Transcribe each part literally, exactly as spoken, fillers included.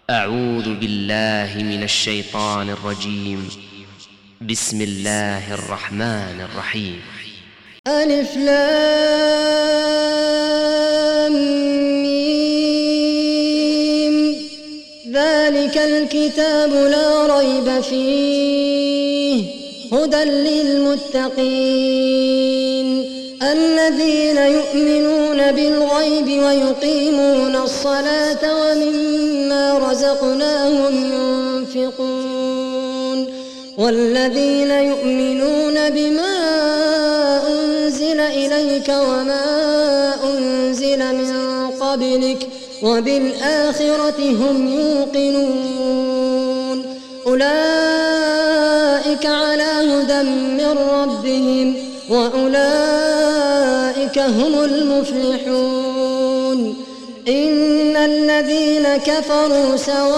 أعوذ بالله من الشيطان الرجيم. بسم الله الرحمن الرحيم. ألف لام ميم. ذلك الكتاب لا ريب فيه هدى للمتقين الذين يؤمنون بالغيب ويقيمون الصلاة ومما رزقناهم ينفقون والذين يؤمنون بما أنزل إليك وما أنزل من قبلك وبالآخرة هم يوقنون أولئك على هدى من ربهم وأولئك هم المفلحون. إن الذين كفروا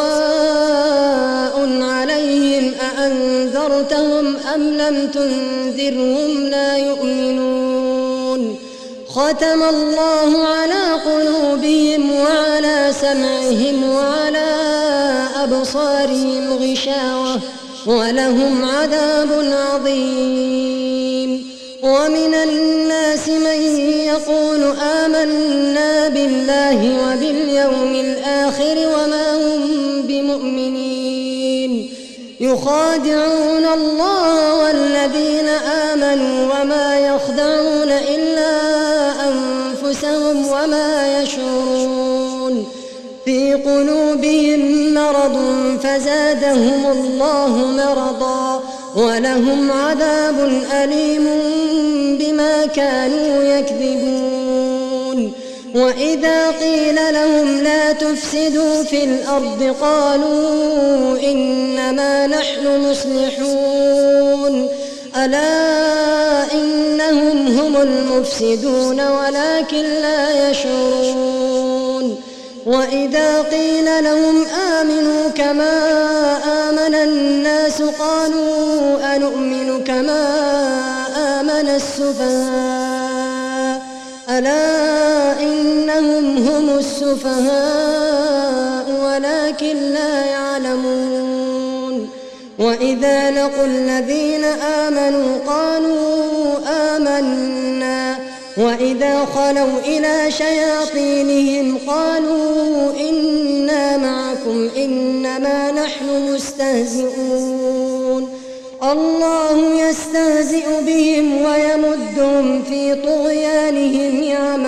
سواء عليهم أأنذرتهم أم لم تنذرهم لا يؤمنون. ختم الله على قلوبهم وعلى سمعهم وعلى أبصارهم غشاوة ولهم عذاب عظيم. ومن الناس من يقول آمنا بالله وباليوم الآخر وما هم بمؤمنين يخادعون الله والذين آمنوا وما يخدعون إلا أنفسهم وما يشعرون. في قلوبهم مرض فزادهم الله مرضا ولهم عذاب أليم بما كانوا يكذبون. وإذا قيل لهم لا تفسدوا في الأرض قالوا إنما نحن مصلحون ألا إنهم هم المفسدون ولكن لا يشعرون. وإذا قيل لهم آمنوا كما آمن الناس قالوا أنؤمن كما آمن السفهاء ألا إنهم هم السفهاء ولكن لا يعلمون. وإذا لقوا الذين آمنوا قالوا آمنا وإذا خلوا إلى شياطينهم قالوا إنا معكم إنما نحن مستهزئون. الله يستهزئ بهم ويمدهم في طغيانهم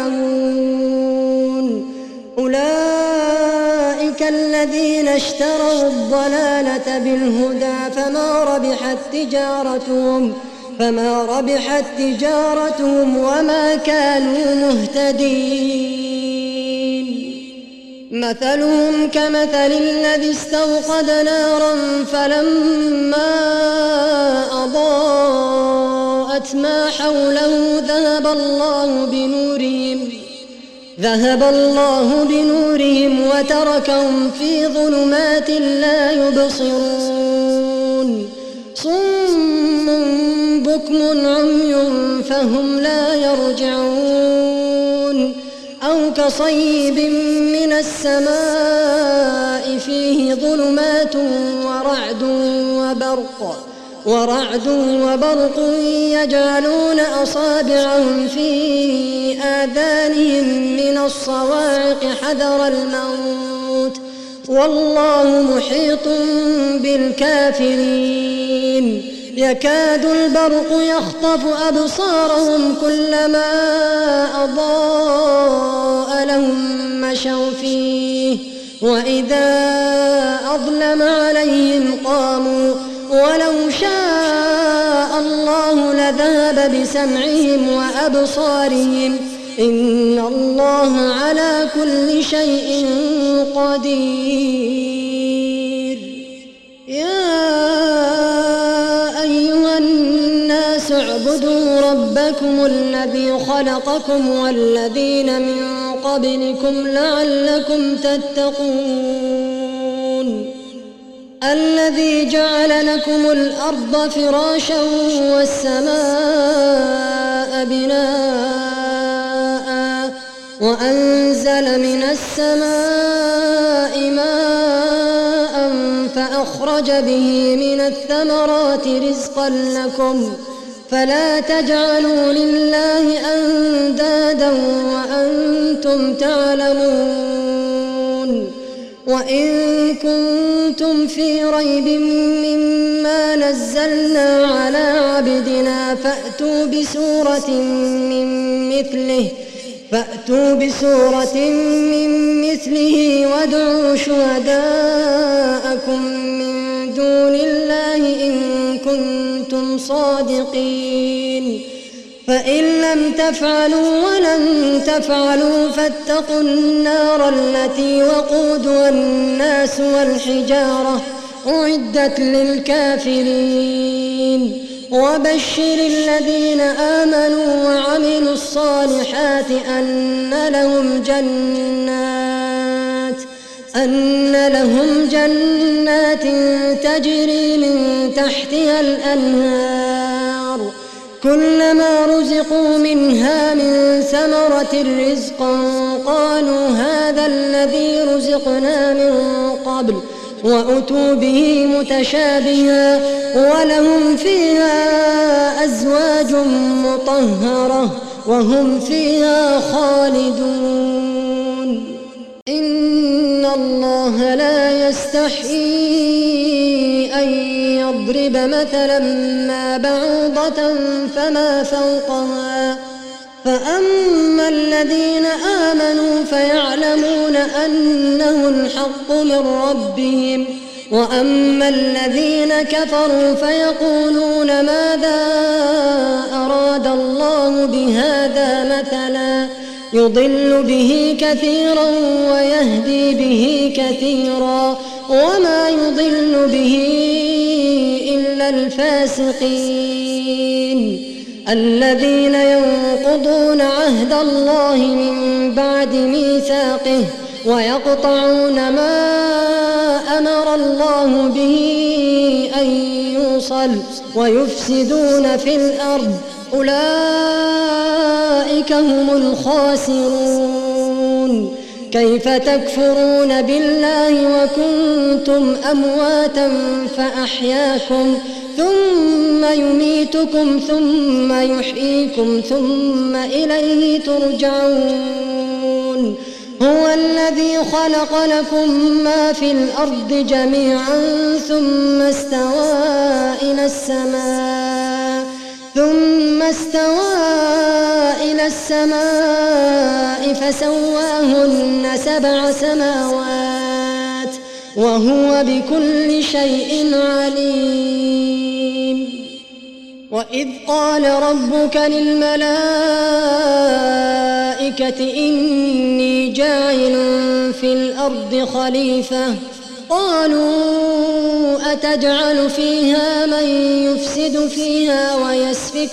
يعمهون. أولئك الذين اشتروا الضلالة بالهدى فما ربحت تجارتهم فما ربحت تجارتهم وما كانوا مهتدين. مثلهم كمثل الذي استوقد نارا فلما أضاءت ما حوله ذهب الله بنورهم ذهب الله بنورهم وتركهم في ظلمات لا يبصرون. صم بكم عمي فهم لا يرجعون. أو كصيب من السماء فيه ظلمات ورعد وبرق ورعد وبرق يجعلون أصابعهم في آذانهم من الصواعق حذر الموت والله محيط بالكافرين. يكاد البرق يخطف أبصارهم كلما أضاء لهم مشوا فيه وإذا أظلم عليهم قاموا ولو شاء الله لذهب بسمعهم وأبصارهم إن الله على كل شيء قدير. يا أيها الناس اعبدوا ربكم الذي خلقكم والذين من قبلكم لعلكم تتقون. الذي جعل لكم الأرض فراشا والسماء بناء وأنزل من السماء ماء فأخرج به من الثمرات رزقا لكم فلا تجعلوا لله أندادا وأنتم تعلمون وإن كنتم في ريب مما نزلنا على عبدنا فأتوا بسورة من مثله فأتوا بسورة من مثله وادعوا شهداءكم من دون الله إن كنتم صادقين فإن لم تفعلوا ولن تفعلوا فاتقوا النار التي وقودها الناس والحجارة أعدت للكافرين وبشر الذين آمنوا وعملوا الصالحات أن لهم جنات أن لهم جنات تجري من تحتها الأنهار كلما رزقوا منها من ثمرة رزقا قالوا هذا الذي رزقنا من قبل وأتوا به متشابها ولهم فيها أزواج مطهرة وهم فيها خالدون إن الله لا يستحيي أن يضرب مثلا ما بعوضة فما فوقها فأما الذين آمنوا فيعلمون أنه الحق من ربهم وأما الذين كفروا فيقولون ماذا أراد الله بهذا مثلا يضل به كثيرا ويهدي به كثيرا وما يضل به إلا الفاسقين الذين ينقضون عهد الله من بعد ميثاقه ويقطعون ما أمر الله به أن يوصل ويفسدون في الأرض أولئك هم الخاسرون كيف تكفرون بالله وكنتم أمواتا فأحياكم ثم يميتكم ثم يحييكم ثم إليه ترجعون هو الذي خلق لكم ما في الأرض جميعا ثم استوى إلى السماء ثم استوى إلى السماء فسواهن سبع سماوات وهو بكل شيء عليم وإذ قال ربك للملائكة إني جاعل في الأرض خليفة قالوا أتجعل فيها من يفسد فيها ويسفك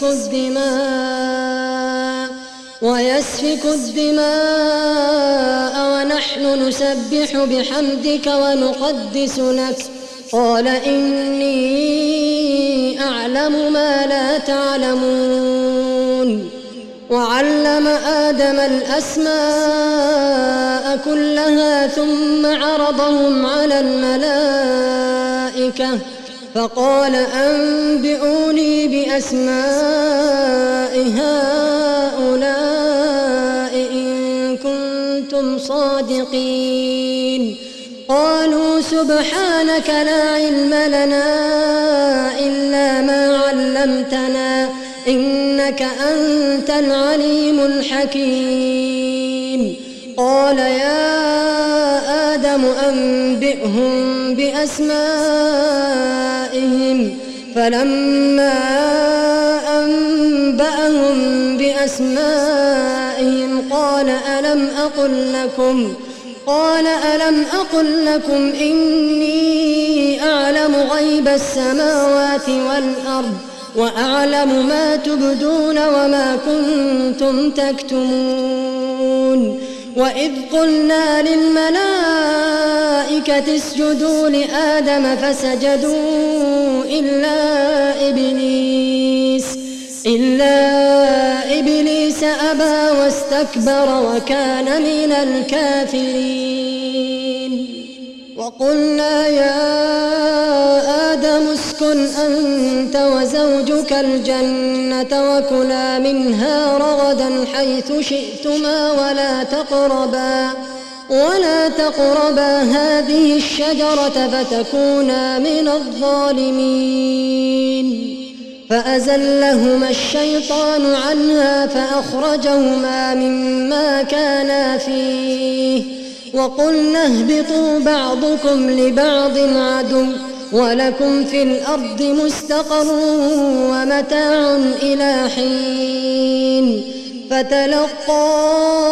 الدماء ويسفك الدماء ونحن نسبح بحمدك ونقدس لك قال إني أعلم ما لا تعلمون وعلم آدم الأسماء كلها ثم عرضهم على الملائكة فقال أنبئوني بأسماء هؤلاء إن كنتم صادقين قالوا سبحانك لا علم لنا إلا ما علمتنا إنك أنت العليم الحكيم قال يا آدم أنبئهم بأسمائهم فلما أنبأهم بأسمائهم قال ألم أقل لكم قال ألم أقل لكم إني أعلم غيب السماوات والأرض وأعلم ما تبدون وما كنتم تكتمون وإذ قلنا للملائكة اسجدوا لآدم فسجدوا إلا إبليس إلا إبليس أبى واستكبر وكان من الكافرين وقلنا يا آدم اسكن أنت وزوجك الجنة وكلا منها رغدا حيث شئتما ولا تقربا ولا تقربا هذه الشجرة فتكونا من الظالمين فأزلهما الشيطان عنها فأخرجهما مما كانا فيه وقلنا اهبطوا بعضكم لبعض عدو ولكم في الأرض مستقر ومتاع إلى حين فتلقى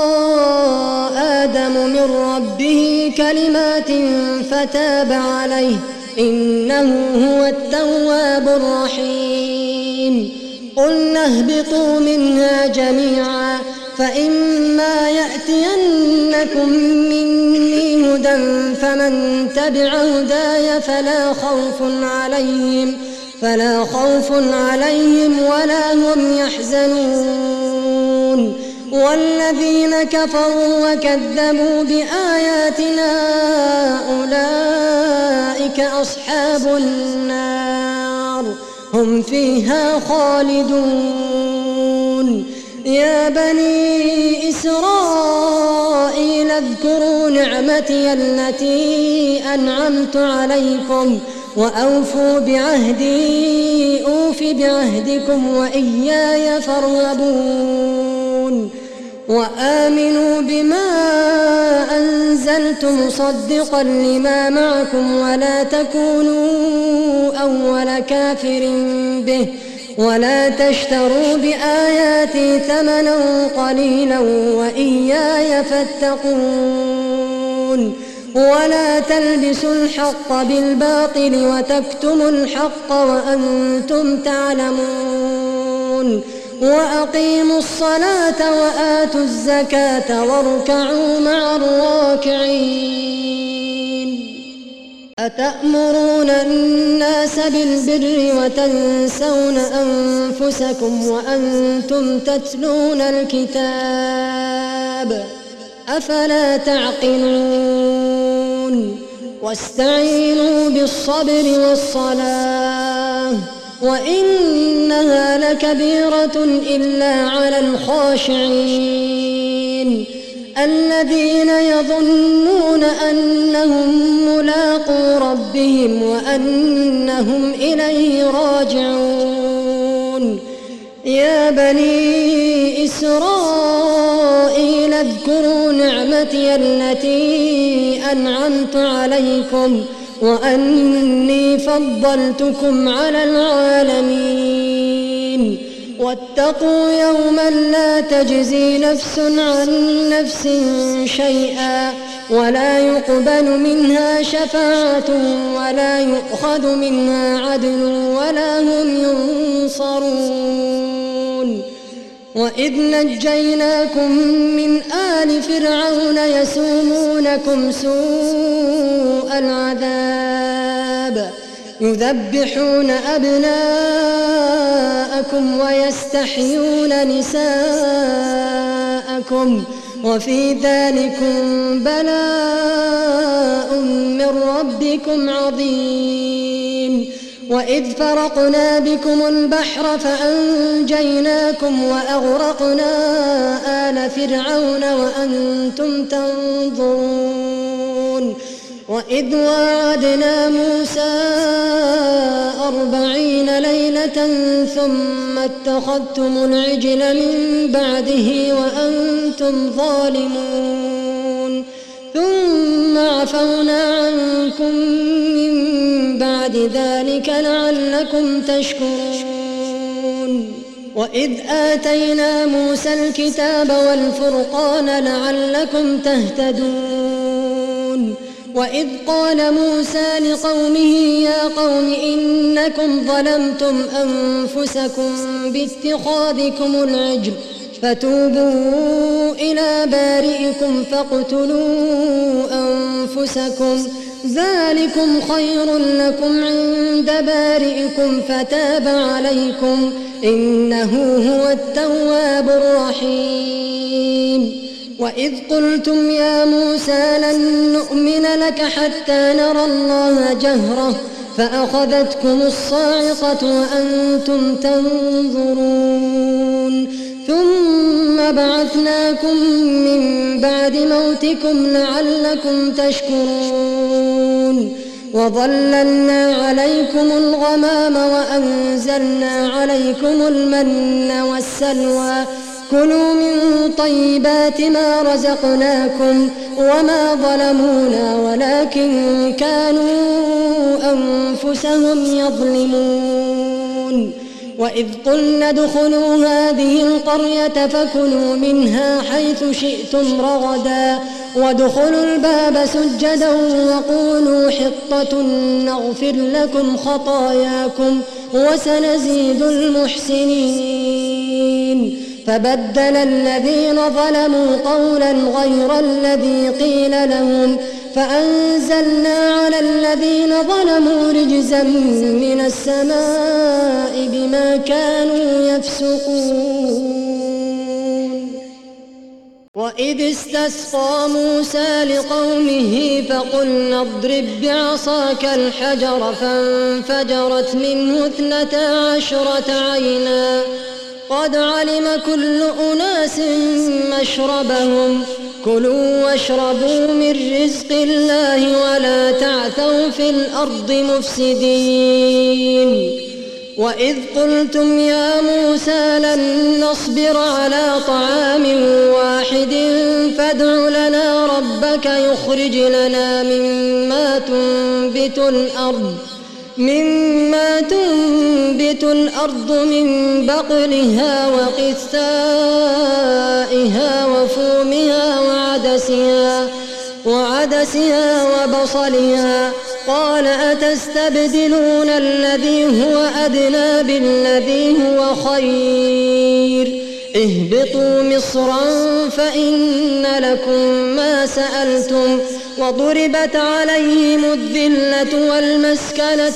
آدم من ربه كلمات فتاب عليه إنه هو التواب الرحيم قلنا اهبطوا منها جميعا فإما يأتينكم مني هدى فمن تبع هداي فلا خوف عليهم فلا خوف عليهم ولا هم يحزنون والذين كفروا وكذبوا بآياتنا أولئك أصحاب النار هم فيها خالدون يا بني إسرائيل اذكروا نعمتي التي أنعمت عليكم وأوفوا بعهدي أوف بعهدكم وإياي فارهبون وآمنوا بما أنزلت مصدقا لما معكم ولا تكونوا أول كافر به ولا تشتروا بآياتي ثمنا قليلا وإياي فاتقون ولا تلبسوا الحق بالباطل وتكتموا الحق وأنتم تعلمون وأقيموا الصلاة وآتوا الزكاة واركعوا مع الراكعين أتأمرون الناس بالبر وتنسون أنفسكم وأنتم تتلون الكتاب أفلا تعقلون واستعينوا بالصبر والصلاة وإنها لكبيرة إلا على الخاشعين الذين يظنون أنهم ملاقو ربهم وأنهم إليه راجعون يا بني إسرائيل اذكروا نعمتي التي أنعمت عليكم وأني فضلتكم على العالمين واتقوا يوما لا تجزي نفس عن نفس شيئا ولا يقبل منها شفاعة ولا يؤخذ منها عدل ولا هم ينصرون وإذ نجيناكم من آل فرعون يسومونكم سوء العذاب يذبحون أبناءكم ويستحيون نساءكم وفي ذلكم بلاء من ربكم عظيم وإذ فرقنا بكم البحر فأنجيناكم وأغرقنا آل فرعون وأنتم تنظرون وإذ واعدنا موسى أربعين ليلة ثم اتخذتم العجل من بعده وأنتم ظالمون ثم عفونا عنكم من بعد ذلك لعلكم تشكرون وإذ آتينا موسى الكتاب والفرقان لعلكم تهتدون وإذ قال موسى لقومه يا قوم إنكم ظلمتم أنفسكم باتخاذكم العجل فتوبوا إلى بارئكم فاقتلوا أنفسكم ذلكم خير لكم عند بارئكم فتاب عليكم إنه هو التواب الرحيم وإذ قلتم يا موسى لن نؤمن لك حتى نرى الله جهرة فأخذتكم الصاعقة وأنتم تنظرون ثم بعثناكم من بعد موتكم لعلكم تشكرون وظللنا عليكم الغمام وأنزلنا عليكم المن والسلوى كلوا من طيبات ما رزقناكم وما ظلمونا ولكن كانوا أنفسهم يظلمون وإذ قلنا ادخلوا هذه القرية فكلوا منها حيث شئتم رغدا وادخلوا الباب سجدا وقولوا حطة نغفر لكم خطاياكم وسنزيد المحسنين فبدل الذين ظلموا قولا غير الذي قيل لهم فأنزلنا على الذين ظلموا رجزا من السماء بما كانوا يفسقون وإذ استسقى موسى لقومه فقلنا اضرب بعصاك الحجر فانفجرت منه اثنتا عشرة عينا قد علم كل أناس مشربهم كلوا واشربوا من رزق الله ولا تعثوا في الأرض مفسدين وإذ قلتم يا موسى لن نصبر على طعام واحد فادع لنا ربك يخرج لنا مما تنبت الأرض مما تنبت الأرض من بقلها وقثائها وفومها وعدسها وعدسها وبصلها قال أتستبدلون الذي هو أدنى بالذي هو خير اهبطوا مصرا فإن لكم ما سألتم وضربت عليهم الذلة والمسكنة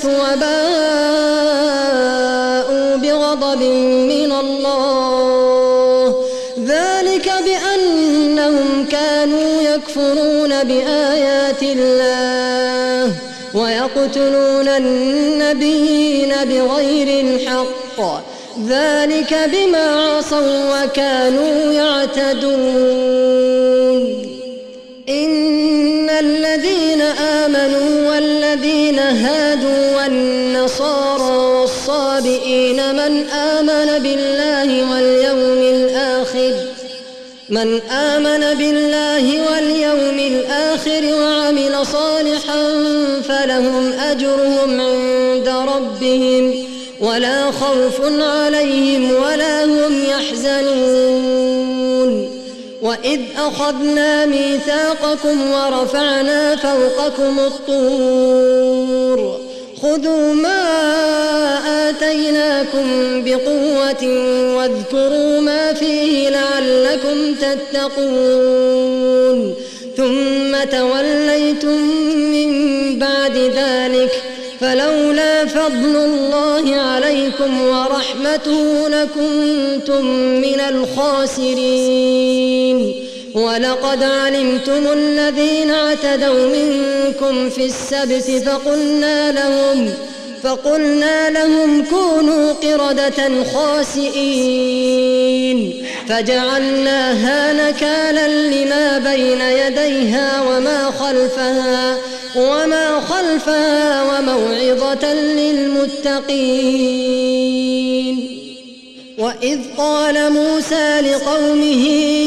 وباءوا بغضب من الله ذلك بأنهم كانوا يكفرون بآيات الله ويقتلون النبيين بغير الحق ذلك بما عصوا وكانوا يعتدون إن الذين آمنوا والذين هادوا والنصارى والصابئين من آمن بالله واليوم الآخر من آمن بالله واليوم الآخر وعمل صالحا فلهم أجرهم عند ربهم ولا خوف عليهم ولا هم يحزنون وإذ أخذنا ميثاقكم ورفعنا فوقكم الطور خذوا ما آتيناكم بقوة واذكروا ما فيه لعلكم تتقون ثم توليتم من بعد ذلك فلولا فضل الله عليكم ورحمته لكنتم من الخاسرين ولقد علمتم الذين اعتدوا منكم في السبت فقلنا لهم فقلنا لهم كونوا قردة خاسئين فجعلناها نكالا لما بين يديها وما خلفها وما خلفها وموعظة للمتقين وإذ قال موسى لقومه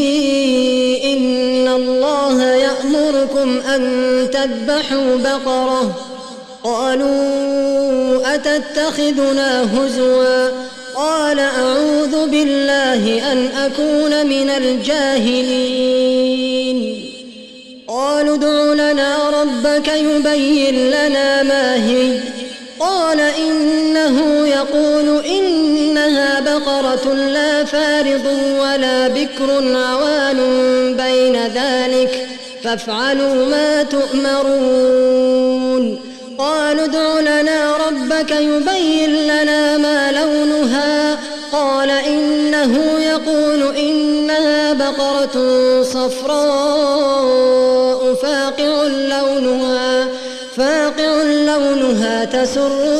إن الله يأمركم أن تذبحوا بقرة قالوا أتتخذنا هزوا قال أعوذ بالله أن أكون من الجاهلين قالوا ادع لنا ربك يبين لنا ما هي قال إنه يقول إنها بقرة لا فارض ولا بكر عوان بين ذلك فافعلوا ما تؤمرون قالوا ادع لنا ربك يبين لنا ما لونها قال إنه يقول إنها إنها بقرة صفراء فاقع لونها فاقع لونها تسر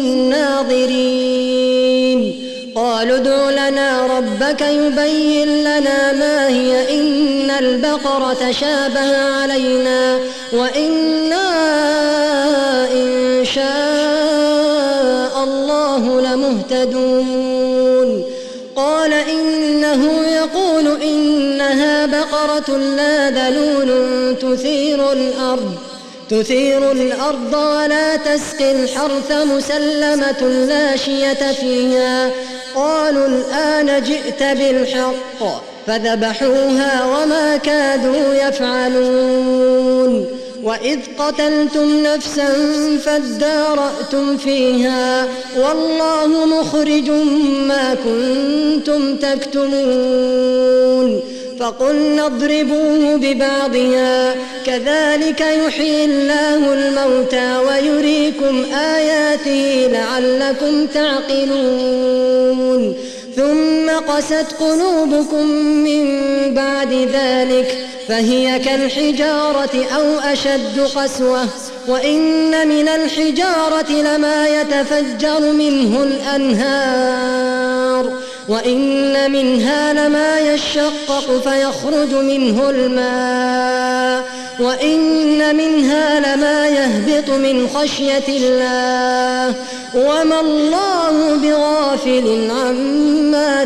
الناظرين قالوا ادع لنا ربك يبين لنا ما هي إن البقرة شابه علينا وإنا إن شاء الله لمهتدون قال إنه يقول إنها بقرة لا ذلول تثير الأرض تثير الأرض ولا تسقي الحرث مسلمة لا شية فيها قالوا الآن جئت بالحق فذبحوها وما كادوا يفعلون وإذ قتلتم نفسا فادارأتم فيها والله مخرج ما كنتم تكتمون فقلنا اضربوه ببعضها كذلك يحيي الله الموتى ويريكم آياته لعلكم تعقلون ثم قست قلوبكم من بعد ذلك فهي كالحجارة أو أشد قسوة وإن من الحجارة لما يتفجر منه الأنهار وإن منها لما يشقق فيخرج منه الماء وإن منها لما يهبط من خشية الله وما الله بغافل عما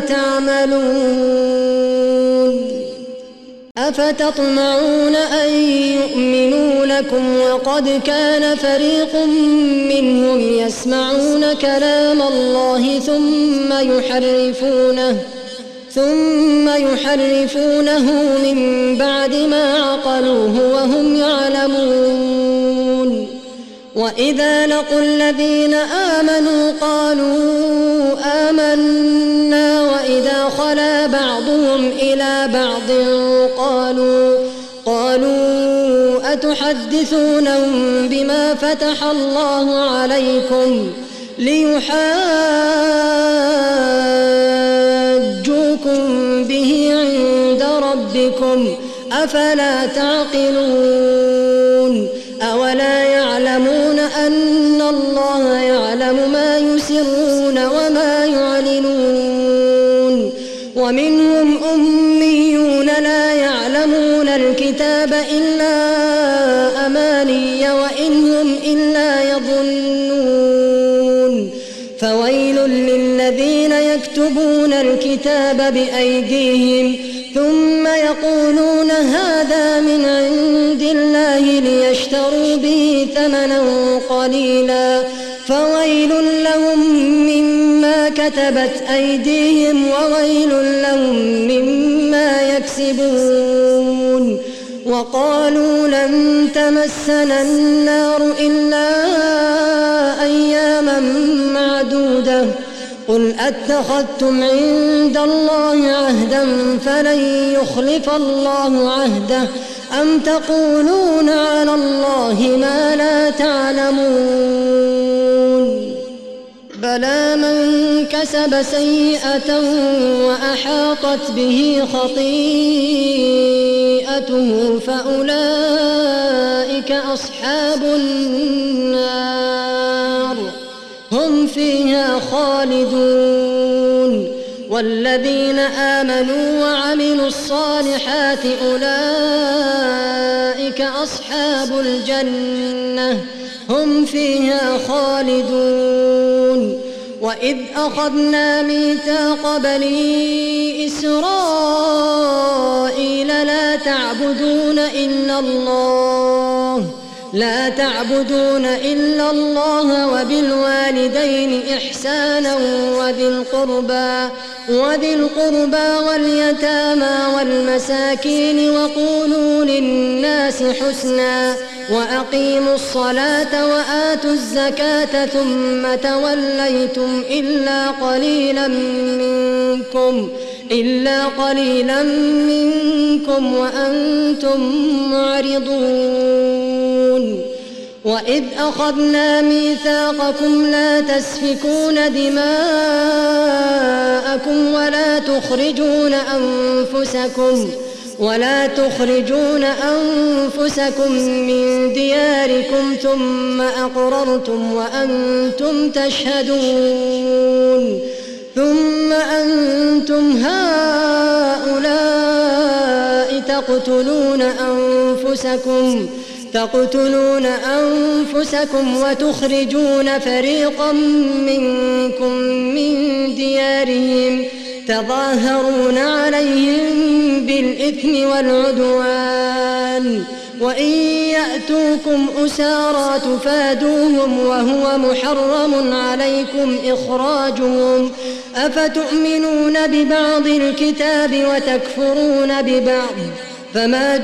تعملون أفتطمعون أن يؤمنوا لكم وقد كان فريق منهم يسمعون كلام الله ثم يحرفونه ثم يحرفونه من بعد ما عقلوه وهم يعلمون وإذا لقوا الذين آمنوا قالوا آمنا وإذا خلا بعضهم إلى بعض قالوا قالوا أتحدثونهم بما فتح الله عليكم ليحاجوكم به عند ربكم أفلا تعقلون أولا يعلمون أن الله يعلم ما يسرون وما يعلنون ومنهم أميون لا يعلمون الكتاب إلا أماني وإن هم إلا يظنون فويل للذين يكتبون الكتاب بأيديهم ثم يقولون هذا من عند الله ليشتروا به ثمنا قليلا فويل لهم مما كتبت أيديهم وويل لهم مما يكسبون وقالوا لن تمسنا النار إلا أياما معدودة قل أتخذتم عند الله عهدا فلن يخلف الله عهده أم تقولون على الله ما لا تعلمون بلى من كسب سيئة وأحاطت به خطيئته فأولئك أصحاب النار هم فيها خالدون والذين آمنوا وعملوا الصالحات أولئك أصحاب الجنة هم فيها خالدون وإذ أخذنا ميثاق بني إسرائيل لا تعبدون إلا الله لا تعبدون إلا الله وبالوالدين إحسانا وذي القربى وذي القربى واليتامى والمساكين وقولوا للناس حسنا وأقيموا الصلاة وآتوا الزكاة ثم توليتم إلا قليلا منكم إلا قليلا منكم وأنتم معرضون وإذ أخذنا ميثاقكم لا تسفكون دماءكم ولا تخرجون أنفسكم ولا تخرجون أنفسكم من دياركم ثم أقررتم وأنتم تشهدون ثم أنتم هؤلاء تقتلون أنفسكم تقتلون أنفسكم وتخرجون فريقا منكم من ديارهم تظاهرون عليهم بالإثم والعدوان وإن يأتوكم أسارى تفادوهم وهو محرم عليكم إخراجهم أفتؤمنون ببعض الكتاب وتكفرون ببعض فما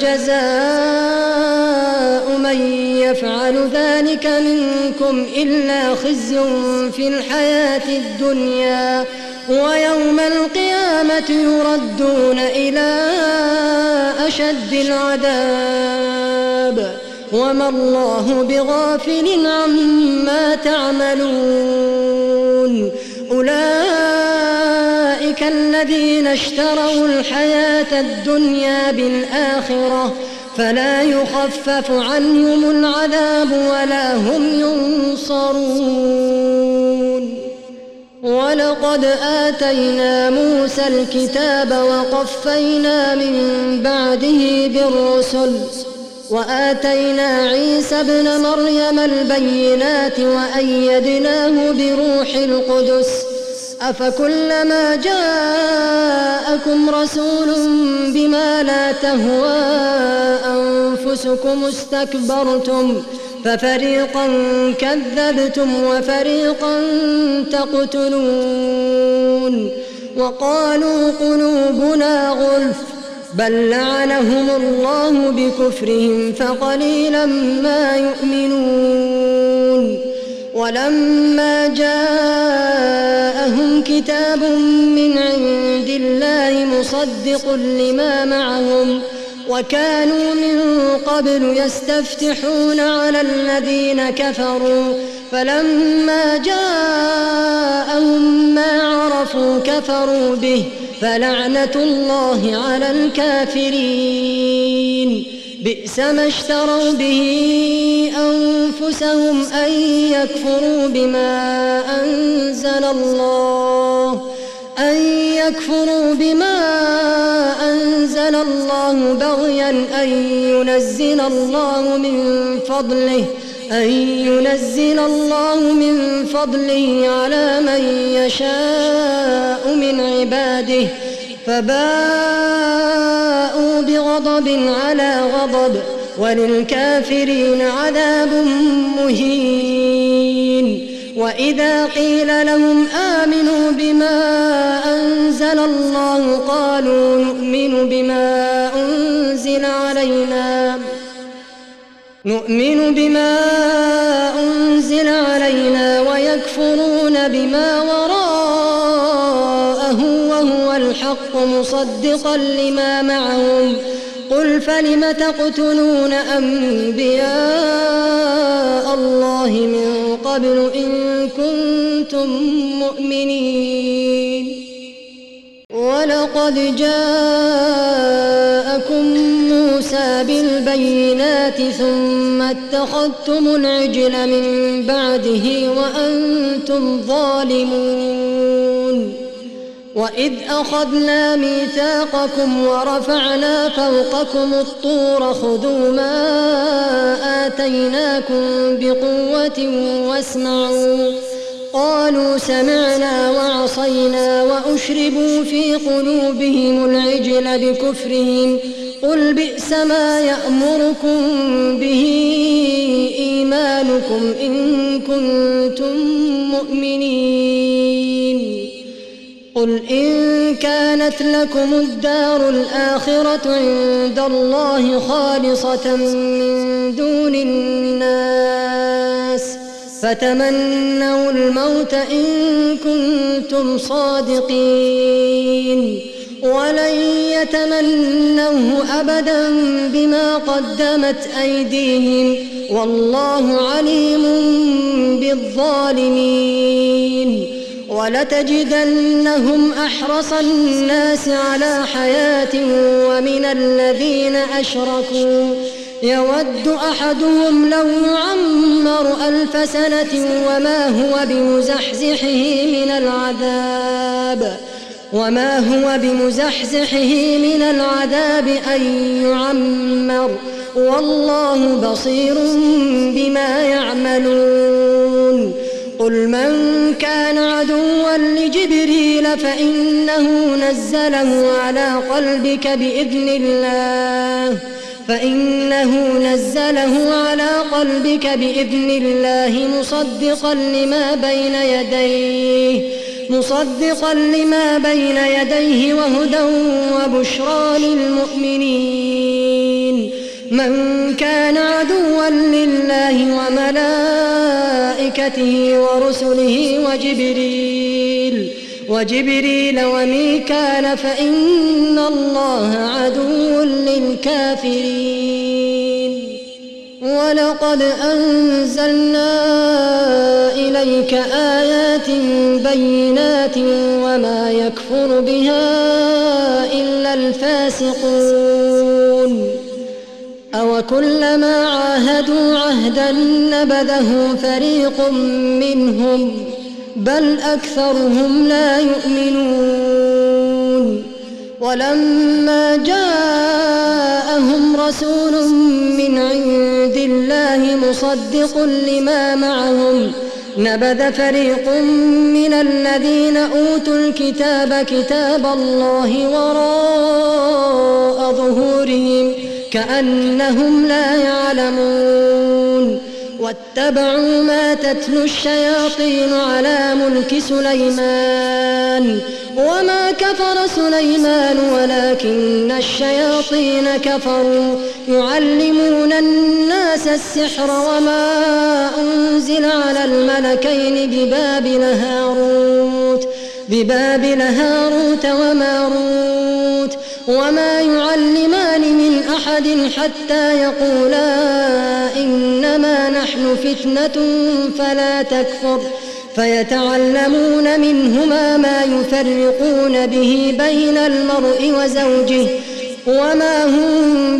جزاء من يفعل ذلك منكم إلا خزي في الحياة الدنيا ويوم القيامة يردون إلى أشد العذاب وما الله بغافل عما تعملون أولئك الذين اشتروا الحياة الدنيا بالآخرة فلا يخفف عنهم العذاب ولا هم ينصرون ولقد آتينا موسى الكتاب وقفينا من بعده بالرسل وآتينا عيسى ابن مريم البينات وأيدناه بروح القدس أفكلما جاءكم رسول بما لا تهوى أنفسكم استكبرتم ففريقا كذبتم وفريقا تقتلون وقالوا قلوبنا غلف بل لعنهم الله بكفرهم فقليلا ما يؤمنون ولما جاءهم كتاب من عند الله مصدق لما معهم وكانوا من قبل يستفتحون على الذين كفروا فلما جاءهم ما عرفوا كفروا به فلعنة الله على الكافرين بئس ما اشتروا به أنفسهم أن يكفروا بما أنزل الله أن يكفروا بما أنزل الله بغيا أن ينزل الله من فضله أن ينزل الله من فضله على من يشاء من عباده فباءوا بغضب على غضب وللكافرين عذاب مهين وإذا قيل لهم آمنوا بما أنزل الله قالوا نؤمن بما أنزل علينا نؤمن بما أنزل علينا ويكفرون بما وراءه وهو الحق مصدقا لما معهم قل فلم تقتلون أنبياء الله من قبل إن كنتم مؤمنين ولقد جاءكم موسى بالبينات ثم اتخذتم العجل من بعده وأنتم ظالمون وإذ أخذنا ميثاقكم ورفعنا فوقكم الطور خذوا ما آتيناكم بقوة واسمعوا قالوا سمعنا وعصينا وأشربوا في قلوبهم العجل بكفرهم قل بئس ما يأمركم به إيمانكم إن كنتم مؤمنين قل إن كانت لكم الدار الآخرة عند الله خالصة من دون الناس فتمنوا الموت إن كنتم صادقين ولن يتمنوه أبدا بما قدمت أيديهم والله عليم بالظالمين. ولتجدنهم أحرص الناس على حياة ومن الذين أشركوا يود أحدهم لو يعمر ألف سنة وما هو بمزحزحه من العذاب وما هو بمزحزحه من العذاب أن يعمر والله بصير بما يعملون. قل من كان عدوا لجبريل فإنه نزله على قلبك بإذن الله فإنه نزله على قلبك بإذن الله مصدقا لما بين يديه مصدقا لما بين يديه وهدى وبشرى للمؤمنين. من كان عدوا لله وملائكته ورسله وجبريل وجبريل وميكال فإن الله عدو للكافرين. ولقد أنزلنا إليك آيات بينات وما يكفر بها إلا الفاسقون. أوكلما عاهدوا عهدا نبذه فريق منهم بل أكثرهم لا يؤمنون. ولما جاءهم رسول من عند الله مصدق لما معهم نبذ فريق من الذين أوتوا الكتاب كتاب الله وراء ظهورهم كأنهم لا يعلمون. واتبعوا ما تتلو الشياطين على ملك سليمان وما كفر سليمان ولكن الشياطين كفروا يعلمون الناس السحر وما أنزل على الملكين ببابل هاروت ببابل هاروت وماروت وما يعلمان من أحد حتى يقولا إنما نحن فتنة فلا تكفر فيتعلمون منهما ما يفرقون به بين المرء وزوجه وما هم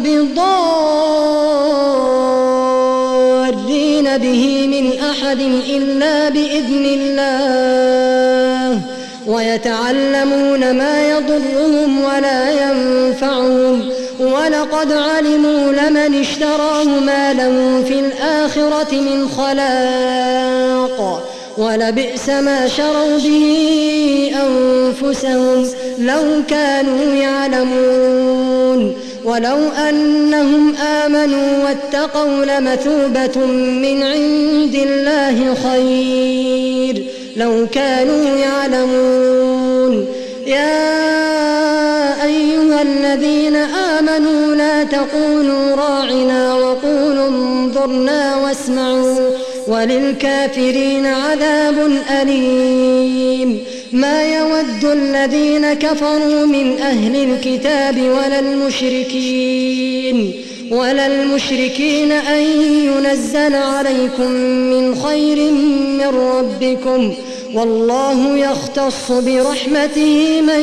بضارين به من أحد إلا بإذن الله ويتعلمون ما يضرهم ولا ينفعهم ولقد علموا لمن اشتراه ما له في الآخرة من خلاق ولبئس ما شروا به أنفسهم لو كانوا يعلمون. ولو أنهم آمنوا واتقوا لمثوبة من عند الله خير لو كانوا يعلمون. يا أيها الذين آمنوا لا تقولوا راعنا وقولوا انظرنا واسمعوا وللكافرين عذاب أليم. ما يود الذين كفروا من أهل الكتاب ولا المشركين ولا المشركين أن ينزل عليكم من خير من ربكم والله يختص برحمته من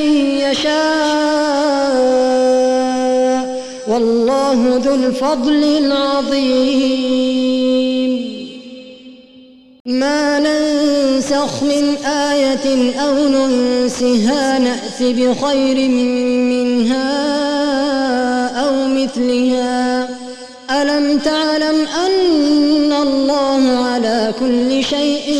يشاء والله ذو الفضل العظيم. ما ننسخ من آية أو ننسها نأت بخير منها أو مثلها. ألم تعلم أن الله على كل شيء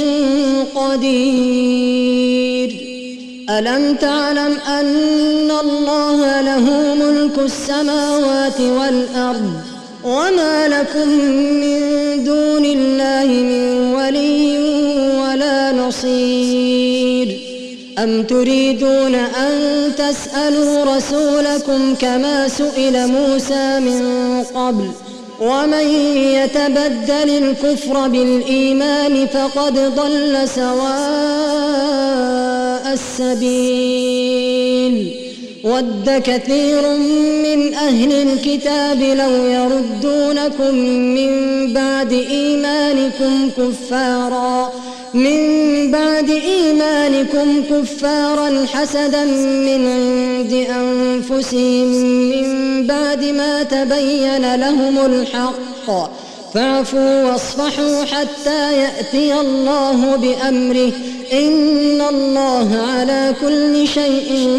قدير. ألم تعلم أن الله له ملك السماوات والأرض وما لكم من دون الله من ولي ولا نصير. أم تريدون أن تسألوا رسولكم كما سئل موسى من قبل ومن يتبدل الكفر بالإيمان فقد ضل سواء السبيل. ود كثير من أهل الكتاب لو يردونكم من بعد إيمانكم كفارا من بعد إيمانكم كفارا حسدا من عند أنفسهم من بعد ما تبين لهم الحق فاعفوا واصفحوا حتى يأتي الله بأمره إن الله على كل شيء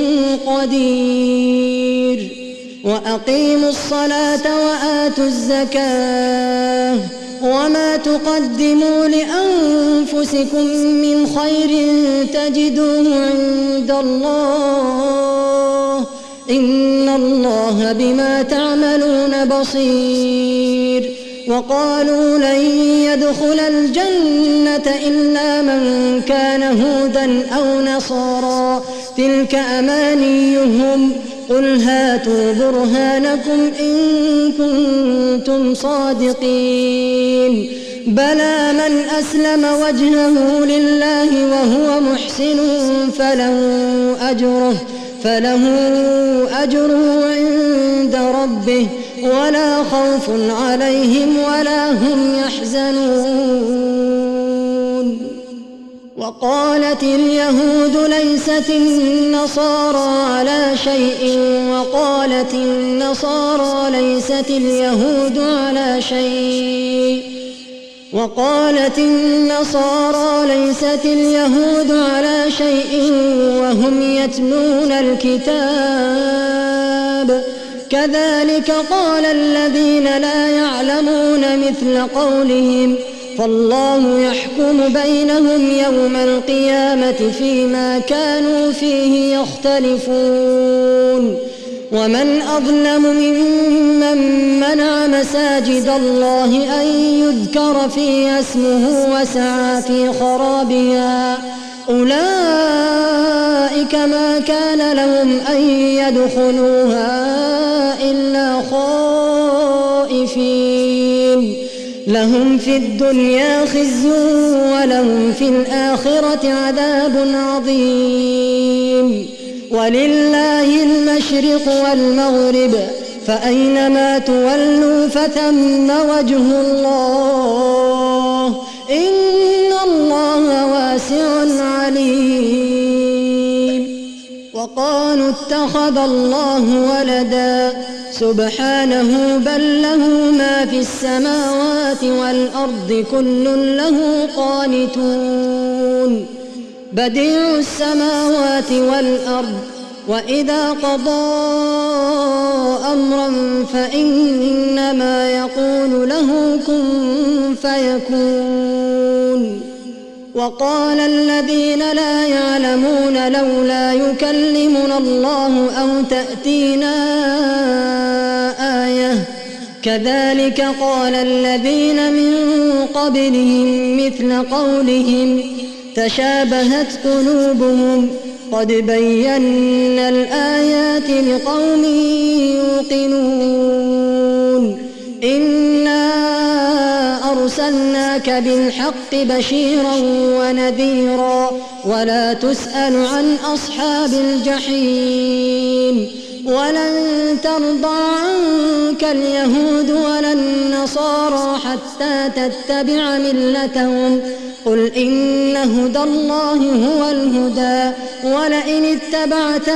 قدير وأقيموا الصلاة وآتوا الزكاة وما تقدموا لأنفسكم من خير تجدوه عند الله إن الله بما تعملون بصير وقالوا لن يدخل الجنة إلا من كان هودا أو نصارى تلك أمانيهم قل هاتوا برهانكم إن كنتم صادقين بلى من أسلم وجهه لله وهو محسن فله أجره فله أجره عند ربه ولا خوف عليهم ولا هم يحزنون وقالت اليهود ليست النصارى على شيء وقالت النصارى ليست اليهود على شيء وقالت النصارى ليست اليهود على شيء وهم يتلون الكتاب كذلك قال الذين لا يعلمون مثل قولهم فالله يحكم بينهم يوم القيامة فيما كانوا فيه يختلفون ومن أظلم ممن منع مساجد الله أن يذكر فيها اسمه وسعى في خرابها أولئك ما كان لهم أن يدخلوها إلا خائفين لهم في الدنيا خزي ولهم في الآخرة عذاب عظيم ولله المشرق والمغرب فأينما تولوا فثم وجه الله إن الله واسع عليم وقالوا اتخذ الله ولدا سبحانه بل له ما في السماوات والأرض كل له قانتون بديع السماوات والأرض وإذا قضى أمرا فإنما يقول له كن فيكون وقال الذين لا يعلمون لولا يكلمنا الله أو تأتينا آية كذلك قال الذين من قبلهم مثل قولهم تشابهت قلوبهم قد بينا الآيات لقوم يوقنون إنا أرسلناك بالحق بشيرا ونذيرا ولا تسأل عن أصحاب الجحيم ولن ترضى عنك اليهود ولا النصارى حتى تتبع ملتهم قل إن هدى الله هو الهدى ولئن اتبعت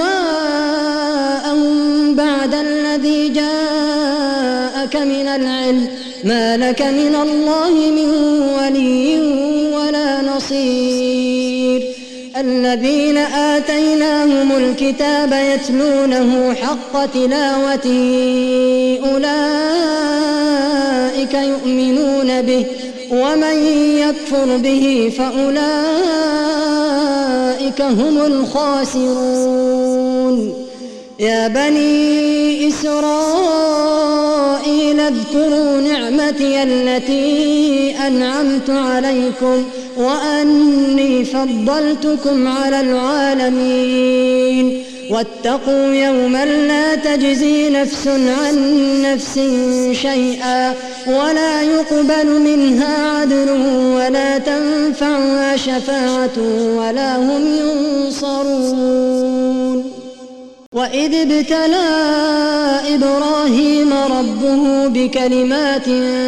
أهواءهم بعد الذي جاءك من العلم ما لك من الله من ولي ولا نصير الذين آتيناهم الكتاب يتلونه حق تلاوته أولئك يؤمنون به ومن يكفر به فأولئك هم الخاسرون يا بني إسرائيل اذكروا نعمتي التي أنعمت عليكم وأني فضلتكم على العالمين واتقوا يوما لا تجزي نفس عن نفس شيئا ولا يقبل منها عدل ولا تنفعها شفاعة ولا هم ينصرون وإذ ابتلى إبراهيم ربه بكلمات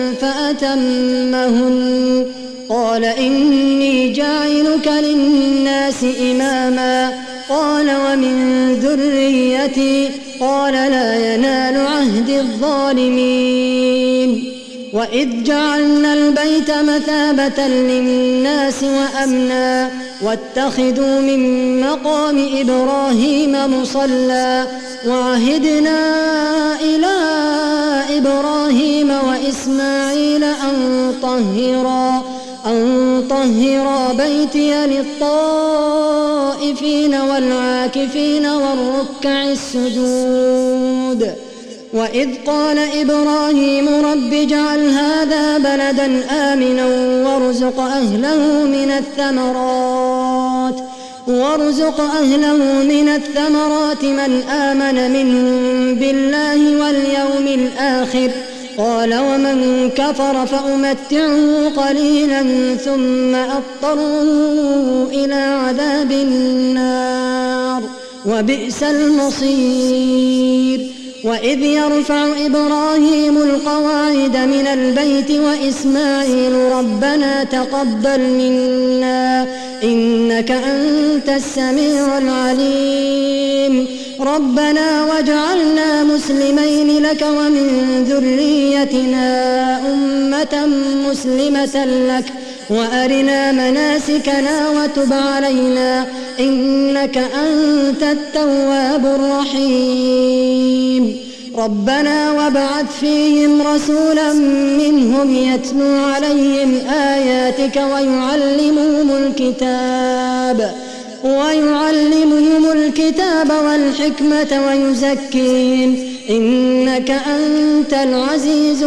فأتمهن قال إني جاعلك للناس إماما قال ومن ذريتي قال لا ينال عهد الظالمين وإذ جعلنا البيت مثابة للناس وأمنا واتخذوا من مقام إبراهيم مصلى وعهدنا إلى إبراهيم وإسماعيل أن طهرا أن طهرا بيتي للطائفين والعاكفين والركع السجود وإذ قال إبراهيم رب اجعل هذا بلدا آمنا وارزق أهله من الثمرات وارزق أهله من الثمرات من آمن منهم بالله واليوم الآخر قال ومن كفر فأمتعه قليلا ثم أضطره إلى عذاب النار وبئس المصير وإذ يرفع إبراهيم القواعد من البيت وإسماعيل ربنا تقبل منا إنك أنت السميع العليم ربنا واجعلنا مسلمين لك ومن ذريتنا أمة مسلمة لك وأرنا مناسكنا وتب علينا إنك أنت التواب الرحيم ربنا وابعث فيهم رسولا منهم يتلو عليهم آياتك ويعلمهم الكتاب ويعلمهم الكتاب والحكمة ويزكيهم إنك أنت العزيز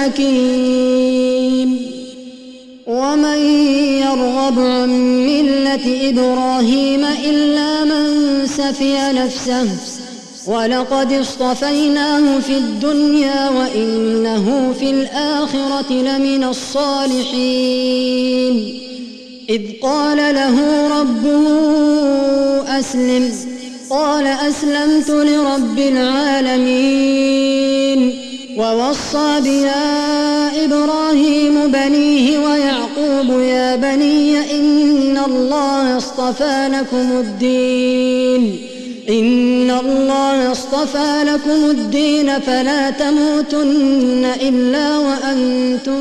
الحكيم ومن يرغب عن ملة إبراهيم إلا من سفي نفسه ولقد اصطفيناه في الدنيا وإنه في الآخرة لمن الصالحين إذ قال له ربه أسلم قال أسلمت لرب العالمين ووصى بها إبراهيم بنيه ويعقوب يا بني إن الله اصطفى لكم الدين إن الله اصطفى لكم الدين فلا تموتن إلا وأنتم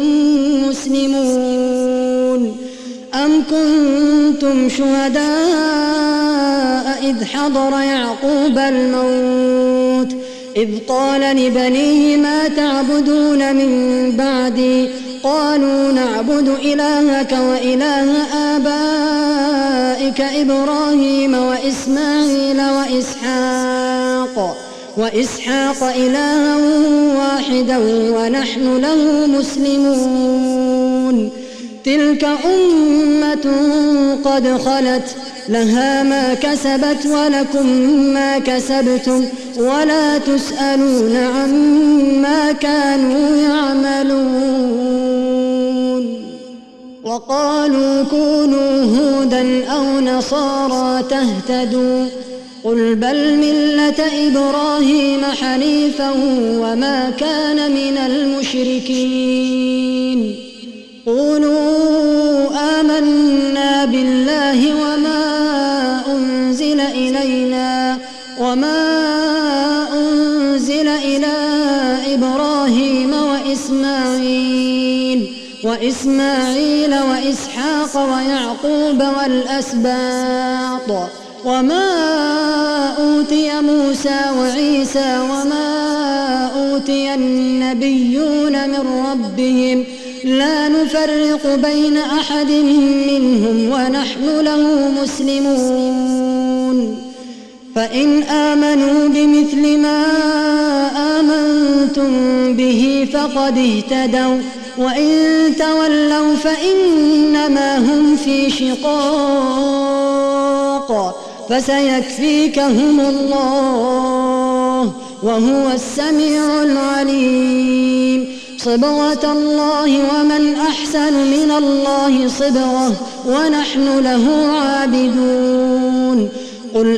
مسلمون أم كنتم شهداء إذ حضر يعقوب الموت إذ قال لبنيه ما تعبدون من بعدي قالوا نعبد إلهك وإله آبائك إبراهيم وإسماعيل وإسحاق وإسحاق إلها واحدا ونحن له مسلمون تلك أمة قد خلت لها ما كسبت ولكم ما كسبتم ولا تسألون عما كانوا يعملون وقالوا كونوا هودا أو نصارى تهتدوا قل بل ملة إبراهيم حنيفا وما كان من المشركين قولوا آمنا بالله وما أنزل إلينا وما أنزل إلى إبراهيم وإسماعيل وإسماعيل وإسحاق ويعقوب والأسباط وما أوتي موسى وعيسى وما أوتي النبيون من ربهم لا نفرق بين أحد منهم ونحن له مسلمون فإن آمنوا بمثل ما آمنتم به فقد اهتدوا وإن تولوا فإنما هم في شقاق فسيكفيكهم الله وهو السميع العليم صبغة الله ومن أحسن من الله صبغة ونحن له عابدون قل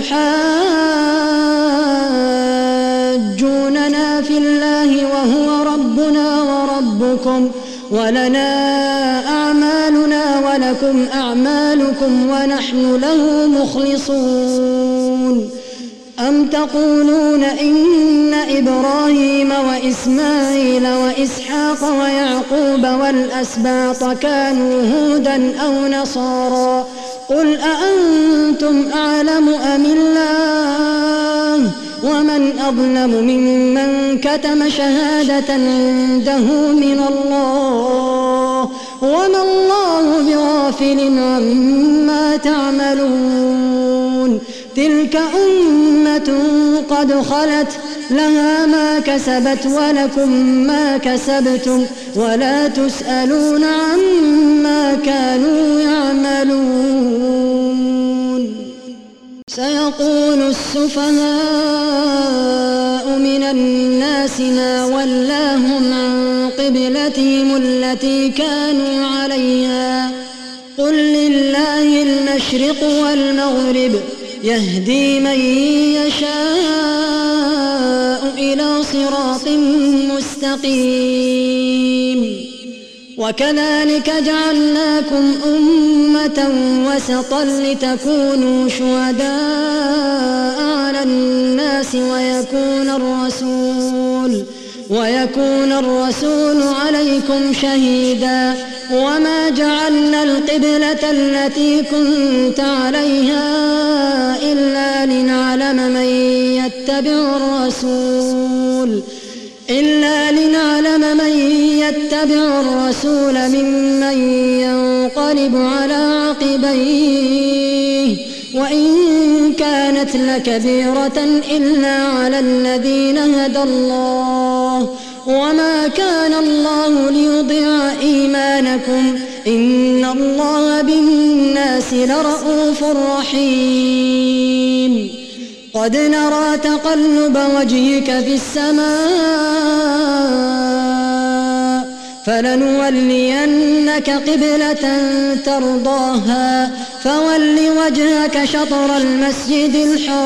أتحاجوننا في الله وهو ربنا وربكم ولنا أعمالنا ولكم أعمالكم ونحن له مخلصون أم تقولون إن إبراهيم وإسماعيل وإسحاق ويعقوب والأسباط كانوا هودا أو نصارى قل أأنتم أعلم أم الله ومن أظلم ممن كتم شهادة عنده من الله وما الله بغافل عما تعملون تلك أمة قد خلت لها ما كسبت ولكم ما كسبتم ولا تسألون عما كانوا يعملون سيقول السفهاء من الناس ما ولاهم عن قبلتهم التي كانوا عليها قل لله المشرق والمغرب يهدي من يشاء إلى صراط مستقيم وكذلك جعلناكم أمة وسطا لتكونوا شهداء على الناس ويكون الرسول ويكون الرسول عليكم شهيدا وما جعلنا القبلة التي كنت عليها إلا لنعلم من يتبع الرسول إلا لنعلم من يتبع الرسول ممن ينقلب على عقبيه وإن كانت لكبيرة إلا على الذين هدى الله وما كان الله ليضيع إيمانكم إن الله بالناس لرءوف رحيم قد نرى تقلب وجهك في السماء فلنولينك قبلة ترضاها فول وجهك شطر المسجد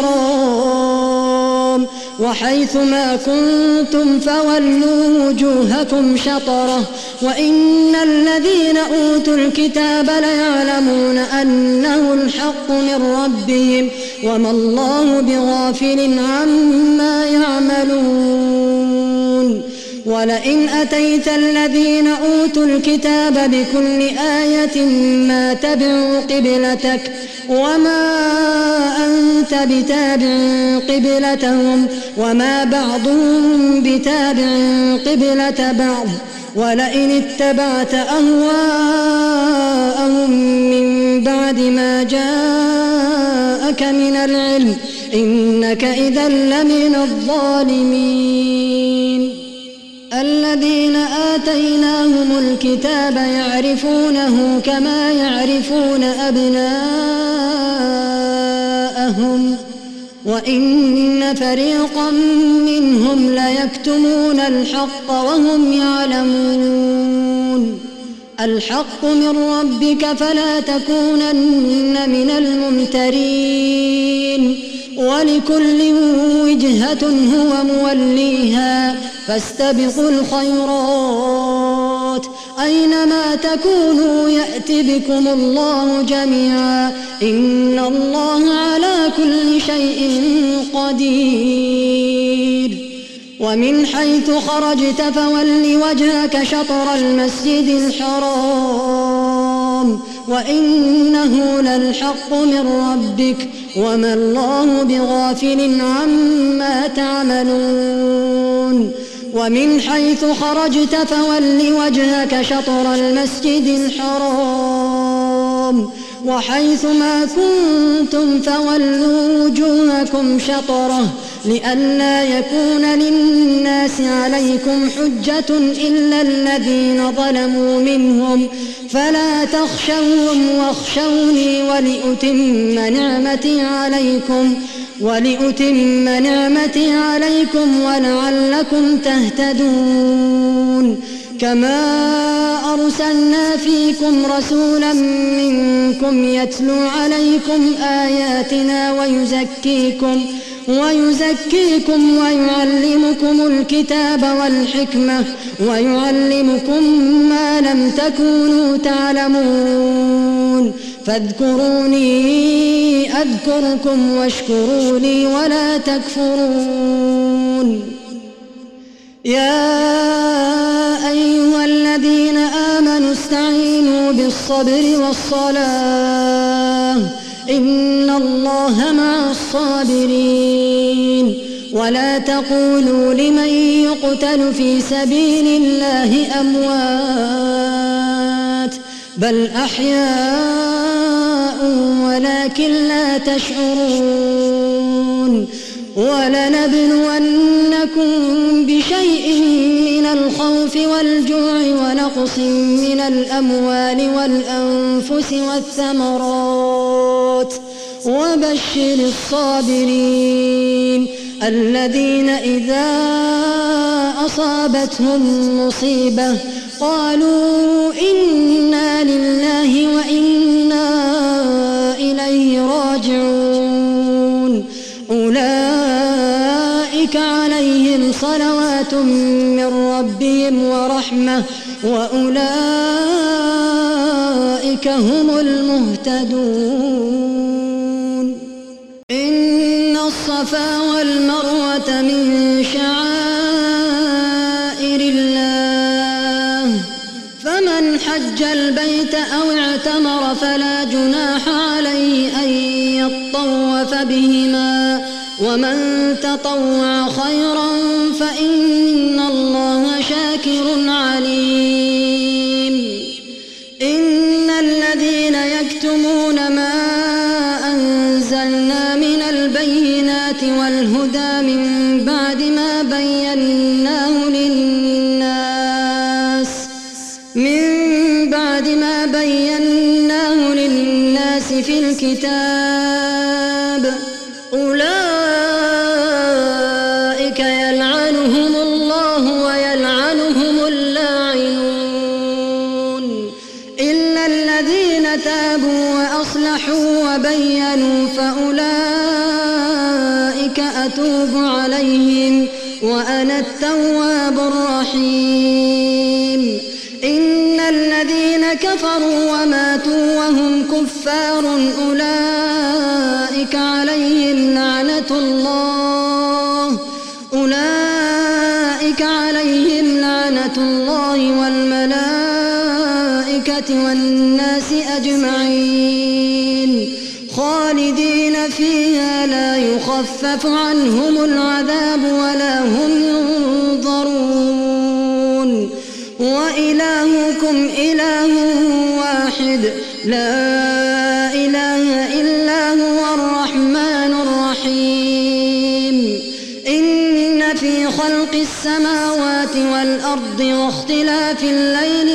الحرام وحيث ما كنتم فولوا وجوهكم شطره وإن الذين أوتوا الكتاب ليعلمون أنه الحق من ربهم وما الله بغافل عما يعملون ولئن أتيت الذين أوتوا الكتاب بكل آية ما تبعوا قبلتك وما أنت بتابع قبلتهم وما بعضهم بتابع قبلة بعض ولئن اتبعت أهواءهم من بعد ما جاءك من العلم إنك إذا لمن الظالمين الذين آتيناهم الكتاب يعرفونه كما يعرفون أبناءهم وإن فريقا منهم ليكتمون الحق وهم يعلمون الحق من ربك فلا تكونن من الممترين ولكل وجهة هو موليها فاستبقوا الخيرات أينما تكونوا يأت بكم الله جميعا إن الله على كل شيء قدير ومن حيث خرجت فول وجهك شطر المسجد الحرام وإنه للحق من ربك وما الله بغافل عما تعملون ومن حيث خرجت فول وجهك شطر المسجد الحرام وحيث ما كنتم فولوا وجوهكم شطره لئلا يكون للناس عليكم حجة إلا الذين ظلموا منهم فلا تخشوهم واخشوني ولأتم نعمتي عليكم ولأتم نعمتي عليكم ولعلكم تهتدون كما أرسلنا فيكم رسولا منكم يتلو عليكم آياتنا ويزكيكم ويزكيكم ويعلمكم الكتاب والحكمة ويعلمكم ما لم تكونوا تعلمون فاذكروني أذكركم واشكروا لي ولا تكفرون. يا أيها الذين آمنوا استعينوا بالصبر والصلاة إن الله مع الصابرين. ولا تقولوا لمن يقتل في سبيل الله أموات بل أحياء ولكن لا تشعرون. ولنبلونكم بشيء من الخوف والجوع ونقص من الأموال والأنفس والثمرات وبشر الصابرين الذين إذا أصابتهم مصيبة قالوا إنا لله وإنا إليه راجعون. أولئك عليهم صلوات من ربهم ورحمة وأولئك هم المهتدون. إن الصفا والمروة من شعائر الله فمن حج البيت أو اعتمر فلا جناح عليه أن يطوف بهما ومن تطوع خيرا فإن الله شاكر عليم. إن الذين يكتمون ما أنزلنا من البينات والهدى من بعد ما بيناه للناس من بعد ما بيناه للناس في الكتاب أولئك يلعنهم الله ويلعنهم اللاعنون إلا الذين تابوا وأصلحوا وبينوا فأولئك أتوب عليهم وأنا التواب الرحيم. إن الذين كفروا وماتوا وهم كفار أولئك عليهم لعنة الله أولئك عليهم لعنة الله والملائكة والناس أجمعين خالدين فيها لا يخفف عنهم العذاب ولا هم ينظرون. وإلهكم إله واحد لا إله إلا هو الرحمن الرحيم. إن في خلق السماوات والأرض واختلاف الليل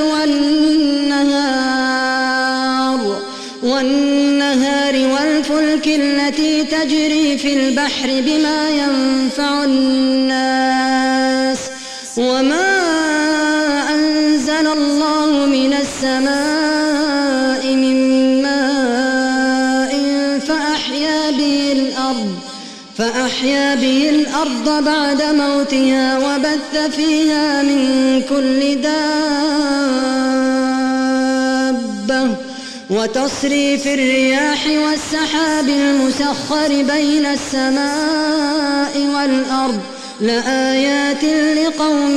والنهار والنهار والفلك التي تجري في البحر بما ينفع الناس وما أنزل الله من السماء من ماء فأحيا به الأرض فأحيا به الأرض بعد موتها وبث فيها من كل دابة وتصريف الرياح والسحاب المسخر بين السماء والأرض لآيات لقوم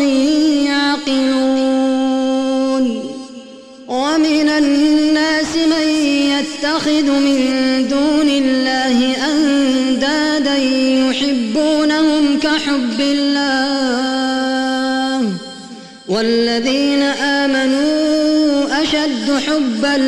يعقلون. ومن الناس من يتخذ من دون الله أندادا يحبونهم كحب الله والذين آمنوا أشد حبا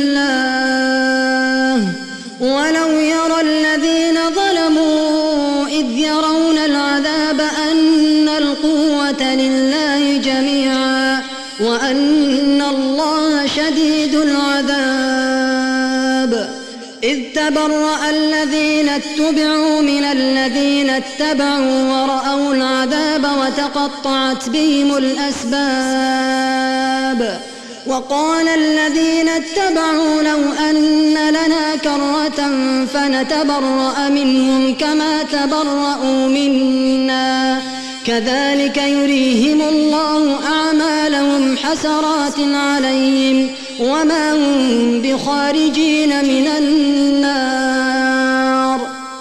لله ولو يرى الذين ظلموا إذ يرون العذاب أن القوة لله جميعا وأن الله شديد العذاب. إذ تبرأ الذين اتبعوا من الذين اتبعوا ورأوا العذاب وتقطعت بهم الأسباب وقال الذين اتبعوا لو أن لنا كرة فنتبرأ منهم كما تبرأوا منا كذلك يريهم الله أعمالهم حسرات عليهم وما هم بخارجين من النار.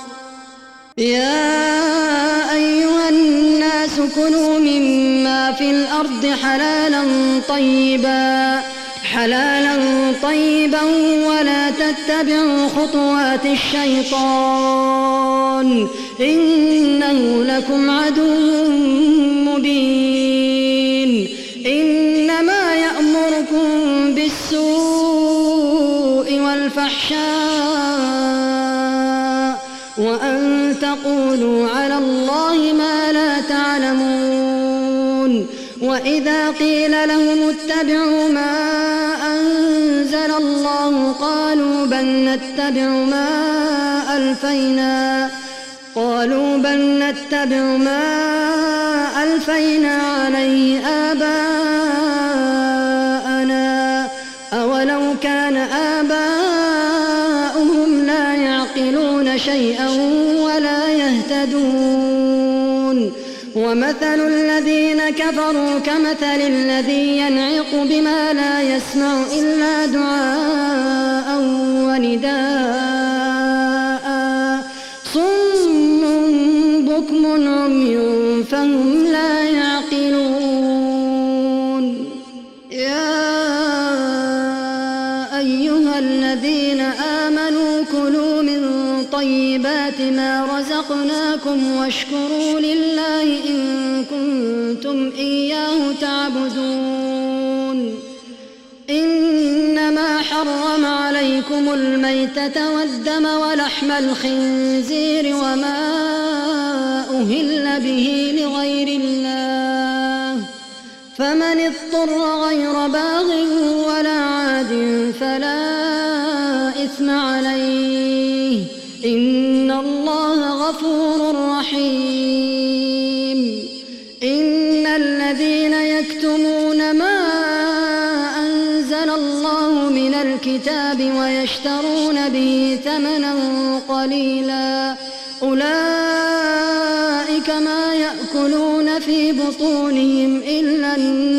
يا أيها الناس كلوا مما في الأرض حلالا طيبا حلالا طيبا ولا تتبعوا خطوات الشيطان إنه لكم عدو مبين. إنما يأمركم بالسوء والفحشاء وأن تقولوا على الله ما لا تعلمون. وإذا قيل لهم اتبعوا ما أنزل الله قالوا بل نتبع ما ألفينا قالوا بل نتبع ما ألفينا عليه آباءنا أولو كان آباؤهم لا يعقلون شيئا ولا يهتدون. ومثل الذين كفروا كمثل الذي ينعق بما لا يسمع إلا دعاء ونداء صم بكم عمي فهم لا يعقلون. يا أيها الذين آمنوا كلوا من طيبات ما رزقناكم واشكروا لله إن كنتم إياه تعبدون. إنما حرم عليكم الميتة والدم ولحم الخنزير وما أهل به لغير الله فمن اضطر غير باغ ولا عاد فلا إثم عليه إن الله غفور رحيم. إن الذين يكتمون ما أنزل الله من الكتاب ويشترون به ثمنا قليلا أولئك ما يأكلون في بطونهم إلا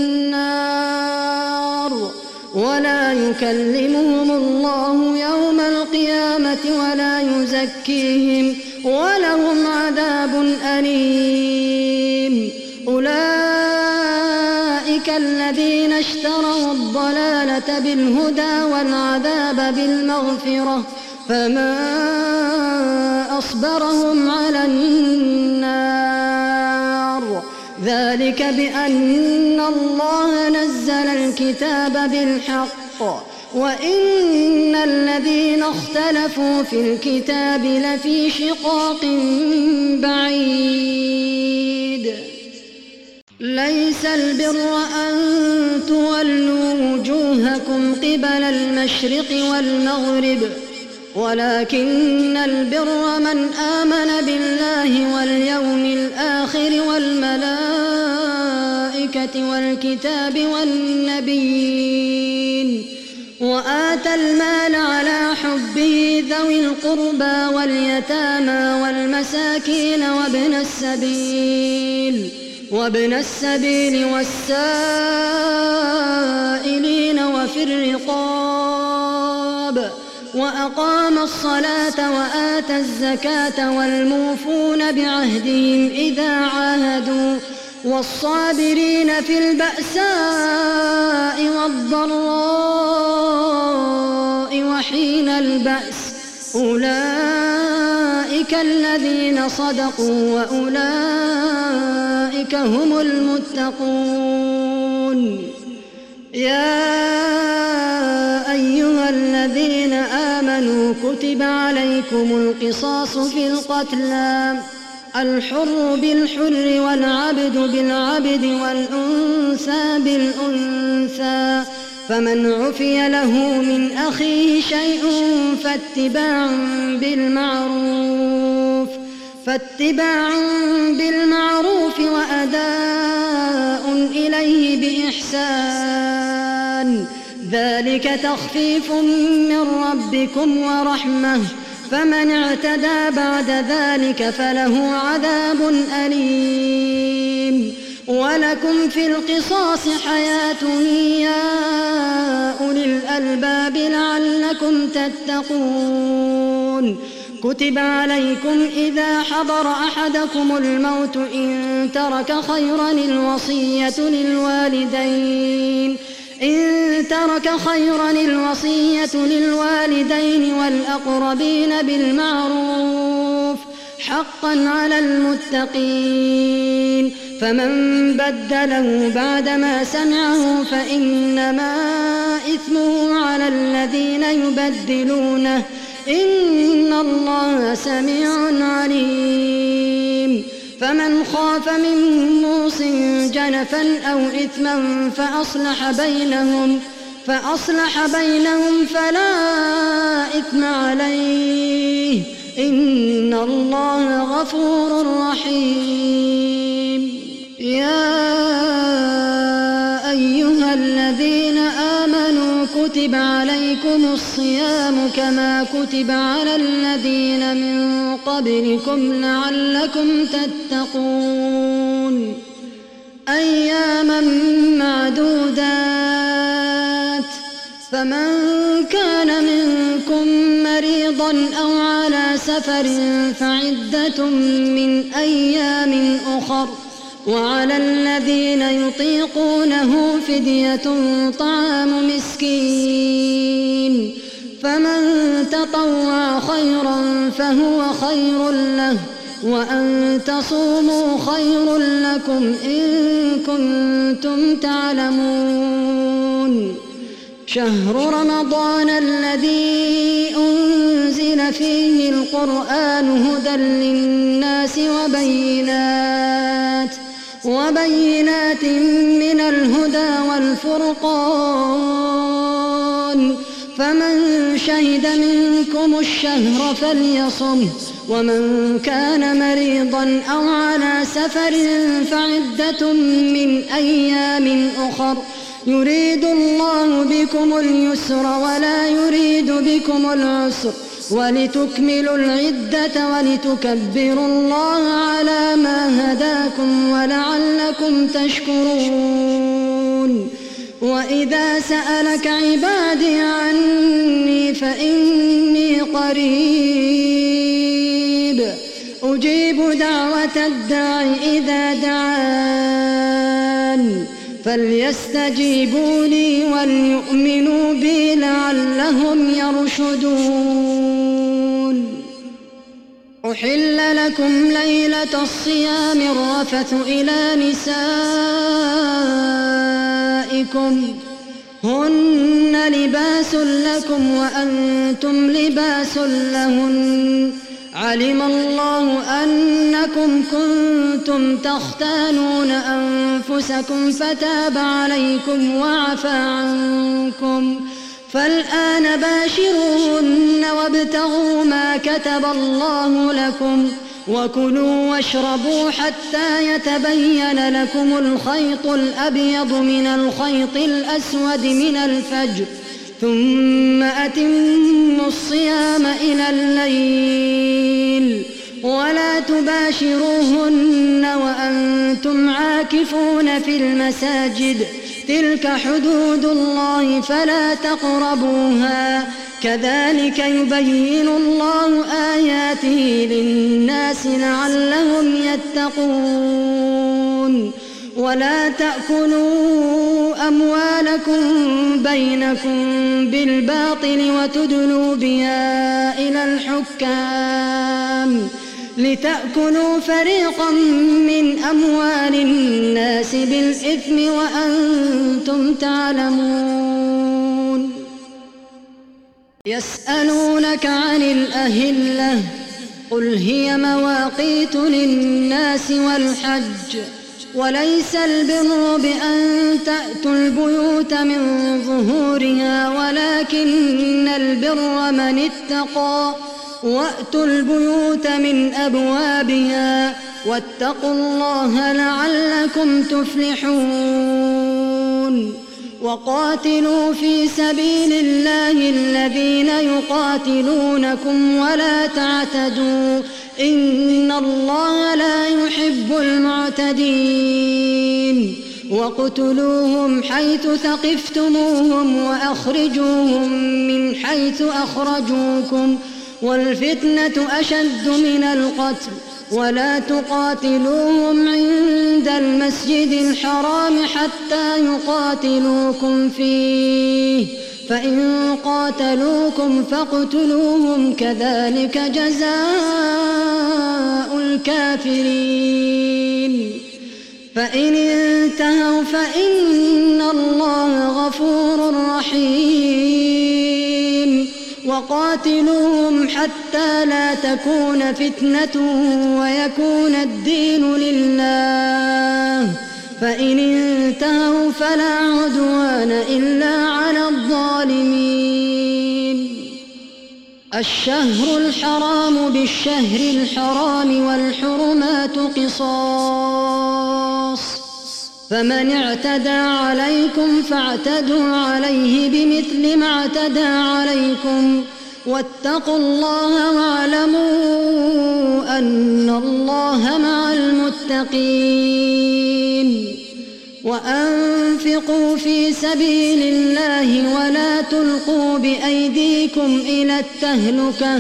النار ولا يكلمهم الله يوم القيامة ولا يزكيهم ولهم عذاب أليم. أولئك الذين اشتروا الضلالة بالهدى والعذاب بالمغفرة فما أصبرهم على النار ذلك بأن الله نزل الكتاب بالحق وإن الذين اختلفوا في الكتاب لفي شقاق بعيد. ليس البر أن تولوا وجوهكم قبل المشرق والمغرب ولكن البر من آمن بالله واليوم الآخر والملائكة والكتاب والنبيين وآتى المال على حبه ذوي القربى واليتامى والمساكين وابن السبيل وابن السبيل والسائلين وفي الرقاب وأقام الصلاة وآتى الزكاة والموفون بعهدهم إذا عاهدوا والصابرين في البأساء والضراء وحين البأس أولئك الذين صدقوا وأولئك هم المتقون. يا أيها الذين آمنوا كتب عليكم القصاص في القتلى الحر بالحر والعبد بالعبد والأنثى بالأنثى فمن عفي له من أخيه شيء فاتباع بالمعروف فاتباع بالمعروف وأداء إليه بإحسان ذلك تخفيف من ربكم ورحمة فمن اعتدى بعد ذلك فله عذاب أليم ولكم في القصاص حياة يا أولي الألباب لعلكم تتقون كتب عليكم إذا حضر أحدكم الموت إن ترك خيرا الوصية للوالدين إن ترك خيرا الوصية للوالدين والأقربين بالمعروف حقا على المتقين فمن بدله بعدما سمعه فإنما إثمه على الذين يبدلونه إن الله سميع عليم فمن خاف من موص جنفا أو إثما فأصلح بينهم فأصلح بينهم فلا إثم عليه إن الله غفور رحيم يا أيها الذين آمنوا كتب عليكم الصيام كما كتب على الذين من قبلكم لعلكم تتقون أياما معدودات فمن كان منكم مريضا أو على سفر فعدة من أيام أخر وعلى الذين يطيقونه فدية طعام مسكين فمن تطوع خيرا فهو خير له وأن تصوموا خير لكم إن كنتم تعلمون شهر رمضان الذي أنزل فيه القرآن هدى للناس وبينات وبينات من الهدى والفرقان فمن شهد منكم الشهر فليصمه ومن كان مريضا أو على سفر فعدة من أيام أخر يريد الله بكم اليسر ولا يريد بكم العسر ولتكملوا العدة ولتكبروا الله على ما هداكم ولعلكم تشكرون وإذا سألك عبادي عني فإني قريب أجيب دعوة الداع إذا دعان فليستجيبوا لي وليؤمنوا بي لعلهم يرشدون أحل لكم ليلة الصيام الرفث إلى نسائكم هن لباس لكم وأنتم لباس لهن علم الله أنكم كنتم تختانون أنفسكم فتاب عليكم وعفى عنكم فالآن باشروهن وابتغوا ما كتب الله لكم وكلوا واشربوا حتى يتبين لكم الخيط الأبيض من الخيط الأسود من الفجر ثم أتموا الصيام إلى الليل ولا تباشروهن وأنتم عاكفون في المساجد تلك حدود الله فلا تقربوها كذلك يبين الله آياته للناس لعلهم يتقون ولا تأكلوا أموالكم بينكم بالباطل وتدلوا بها إلى الحكام لتأكلوا فريقا من أموال الناس بالإثم وأنتم تعلمون يسألونك عن الأهلة قل هي مواقيت للناس والحج وليس البر بأن تأتوا البيوت من ظهورها ولكن البر من اتقى وأتوا البيوت من أبوابها واتقوا الله لعلكم تفلحون وقاتلوا في سبيل الله الذين يقاتلونكم ولا تعتدوا إن الله لا يحب المعتدين وقتلوهم حيث ثقفتموهم وأخرجوهم من حيث أخرجوكم والفتنة أشد من القتل ولا تقاتلوهم عند المسجد الحرام حتى يقاتلوكم فيه فإن قاتلوكم فاقتلوهم كذلك جزاء الكافرين فإن انتهوا فإن الله غفور رحيم وقاتلوهم حتى لا تكون فتنة ويكون الدين لله فإن انتهوا فلا عدوان إلا على الظالمين الشهر الحرام بالشهر الحرام والحرمات قصاص فمن اعتدى عليكم فاعتدوا عليه بمثل ما اعتدى عليكم واتقوا الله واعلموا أن الله مع المتقين وأنفقوا في سبيل الله ولا تلقوا بأيديكم إلى التهلكة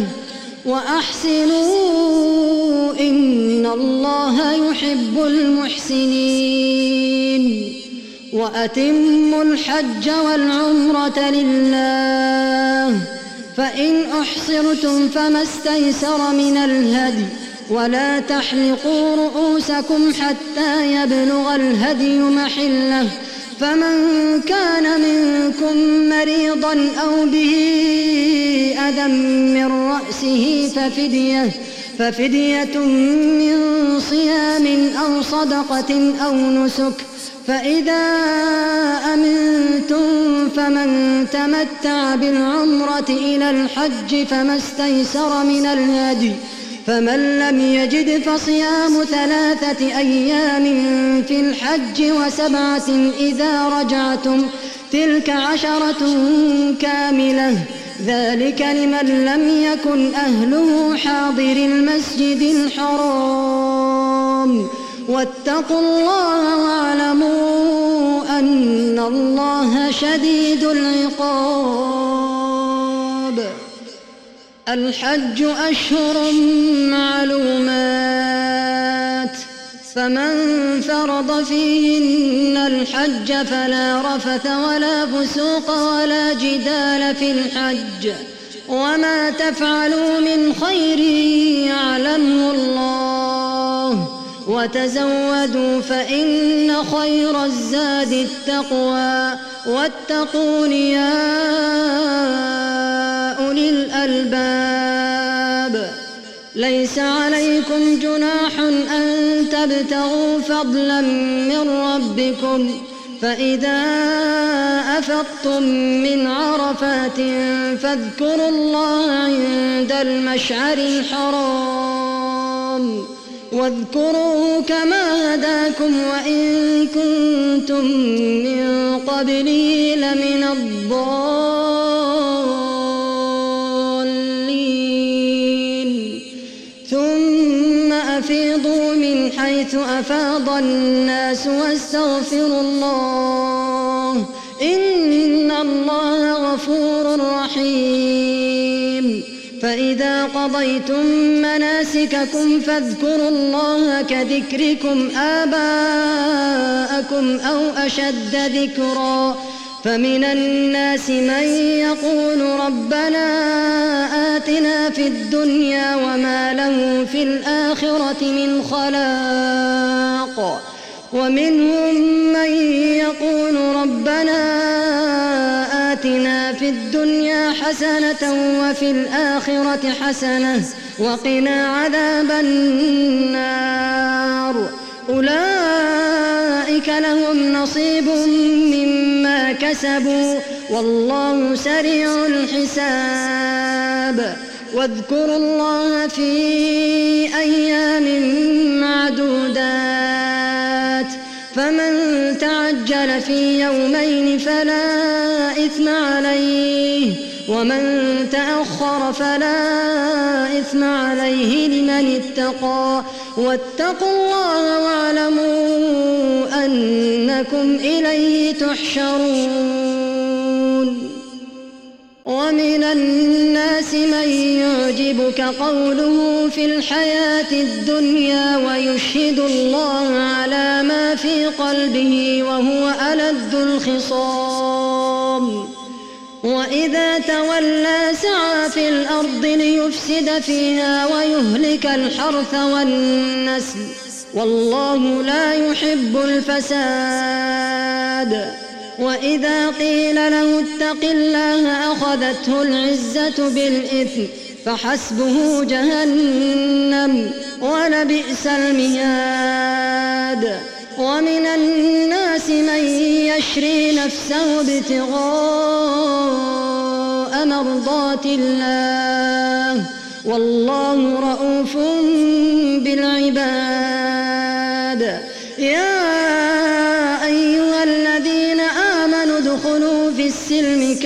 وأحسنوا إن الله يحب المحسنين وأتموا الحج والعمرة لله فإن أحصرتم فما استيسر من الهدي ولا تحلقوا رؤوسكم حتى يبلغ الهدي محله فمن كان منكم مريضا أو به أذى من رأسه ففدية ففدية من صيام أو صدقة أو نسك فإذا أمنتم فمن تمتع بالعمرة إلى الحج فما استيسر من الهدي فمن لم يجد فصيام ثلاثة أيام في الحج وسبعة إذا رجعتم تلك عشرة كاملة ذلك لمن لم يكن أهله حاضر المسجد الحرام واتقوا الله واعلموا أن الله شديد العقاب الحج أشهر معلومات فمن فرض فيهن الحج فلا رفث ولا فسوق ولا جدال في الحج وما تفعلوا من خير يعلمه الله وتزودوا فإن خير الزاد التقوى واتقون يا أولي الألباب ليس عليكم جناح أن تبتغوا فضلا من ربكم فإذا أفضتم من عرفات فاذكروا الله عند المشعر الحرام واذكروه كما هداكم وإن كنتم من قبله لمن الضالين ثم أفيضوا من حيث أفاض الناس واستغفروا الله إن الله غفور رحيم فإذا قضيتم مناسككم فاذكروا الله كذكركم آباءكم أو أشد ذكرا فمن الناس من يقول ربنا آتنا في الدنيا وما له في الآخرة من خلاق ومنهم من يقول ربنا آتنا في الدنيا حسنة وفي الآخرة حسنة وقنا عذاب النار أولئك لهم نصيب مما كسبوا والله سريع الحساب. واذكروا الله في أيام معدودات فمن تعجل في يومين فلا إثم عليه ومن تأخر فلا إثم عليه لمن اتقى واتقوا الله واعلموا أنكم إليه تحشرون. ومن الناس من يعجبك قوله في الحياة الدنيا ويشهد الله على ما في قلبه وهو ألد الخصام وإذا تولى سعى في الأرض ليفسد فيها ويهلك الحرث والنسل والله لا يحب الفساد. وإذا قيل له اتق الله أخذته العزة بالإثم فحسبه جهنم ولبئس المهاد. ومن الناس من يشري نفسه ابتغاء مرضات الله والله رؤوف بالعباد. يا أيها الذين آمنوا ادخلوا في السلم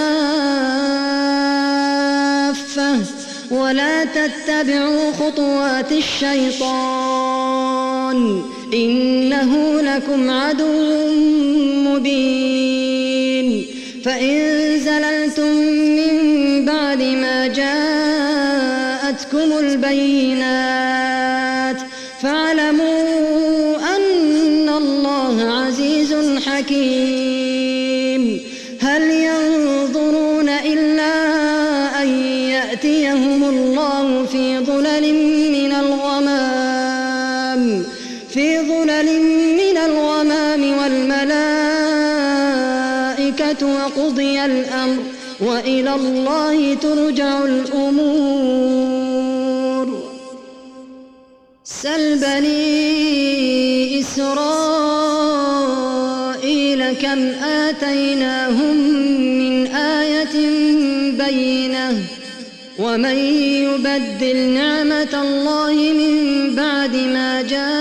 كافة ولا تتبعوا خطوات الشيطان إنه لكم عدو مبين. فإن زللتم من بعد ما جاءتكم البينات فاعلموا أن الله عزيز حكيم. هل ينظرون إلا أن يأتيهم الله في ظلل من الغمام في ظلل من الغمام والملائكة وقضي الأمر وإلى الله ترجع الأمور. سل بني إسرائيل كم آتيناهم من آية بينة ومن يبدل نعمة الله من بعد ما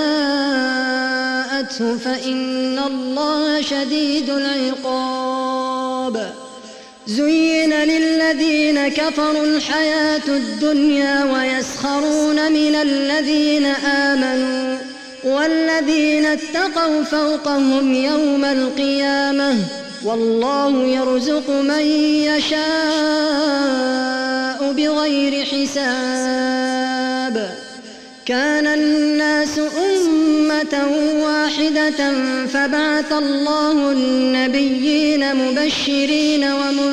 جاءته فإن الله شديد العقاب. زين للذين كفروا الحياة الدنيا ويسخرون من الذين آمنوا والذين اتقوا فوقهم يوم القيامة والله يرزق من يشاء بغير حساب. كان الناس أمة واحدة فبعث الله النبيين مبشرين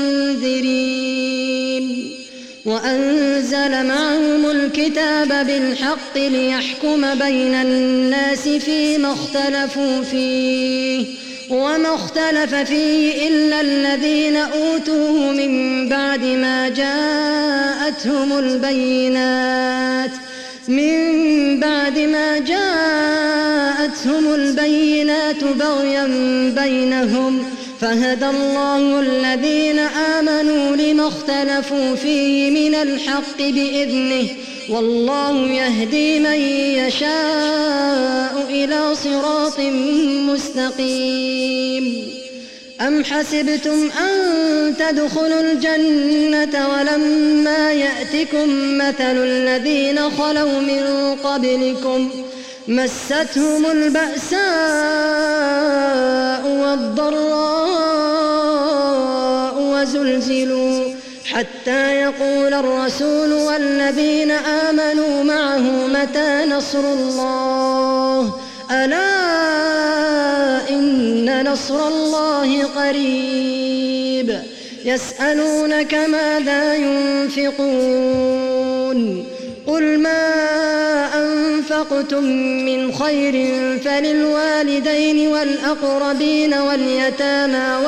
ومنذرين وأنزل معهم الكتاب بالحق ليحكم بين الناس فيما اختلفوا فيه وما اختلف فيه إلا الذين أوتوه من بعد ما جاءتهم البينات من بعد ما جاءتهم البينات بغيا بينهم فهدى الله الذين آمنوا لما اختلفوا فيه من الحق بإذنه والله يهدي من يشاء إلى صراط مستقيم. أم حسبتم أن تدخلوا الجنة ولما يأتكم مثل الذين خلوا من قبلكم مستهم البأساء والضراء وزلزلوا حتى يقول الرسول والذين آمنوا معه متى نصر الله ألا إن نصر الله قريب. يسألونك ماذا ينفقون قل ما أنفقتم من خير فللوالدين والأقربين واليتامى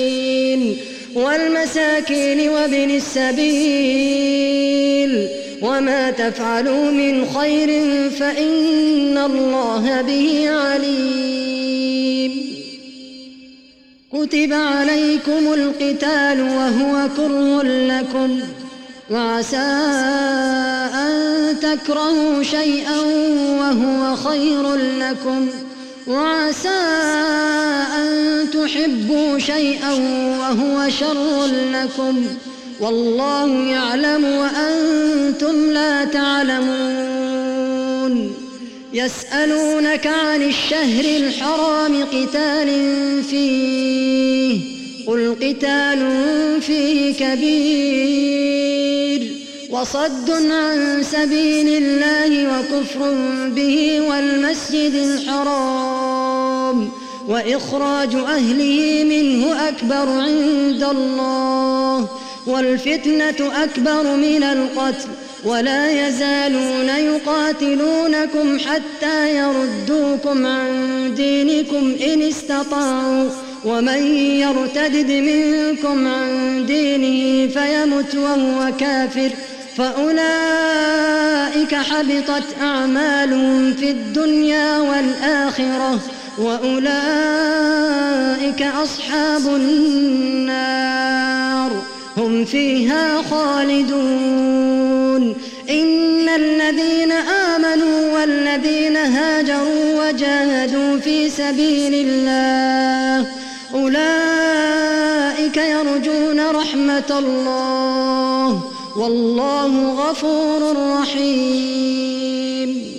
والمساكين والمساكين وابن السبيل وما وما تفعلوا من خير فإن الله به عليم. كتب عليكم القتال وهو كره لكم، وعسى أن تكرهوا شيئا وهو خير لكم، وعسى أن تحبوا شيئا وهو شر لكم، والله يعلم وأنتم لا تعلمون. يسألونك عن الشهر الحرام قتال فيه، قل قتال فيه كبير، وصد عن سبيل الله وكفر به والمسجد الحرام وإخراج أهله منه أكبر عند الله، والفتنة أكبر من القتل، ولا يزالون يقاتلونكم حتى يردوكم عن دينكم إن استطاعوا، ومن يرتدد منكم عن دينه فيمت وهو كافر فأولئك حبطت أعمالهم في الدنيا والآخرة، وأولئك أصحاب النار هم فيها خالدون. إن الذين آمنوا والذين هاجروا وجاهدوا في سبيل الله أولئك يرجون رحمة الله، والله غفور رحيم.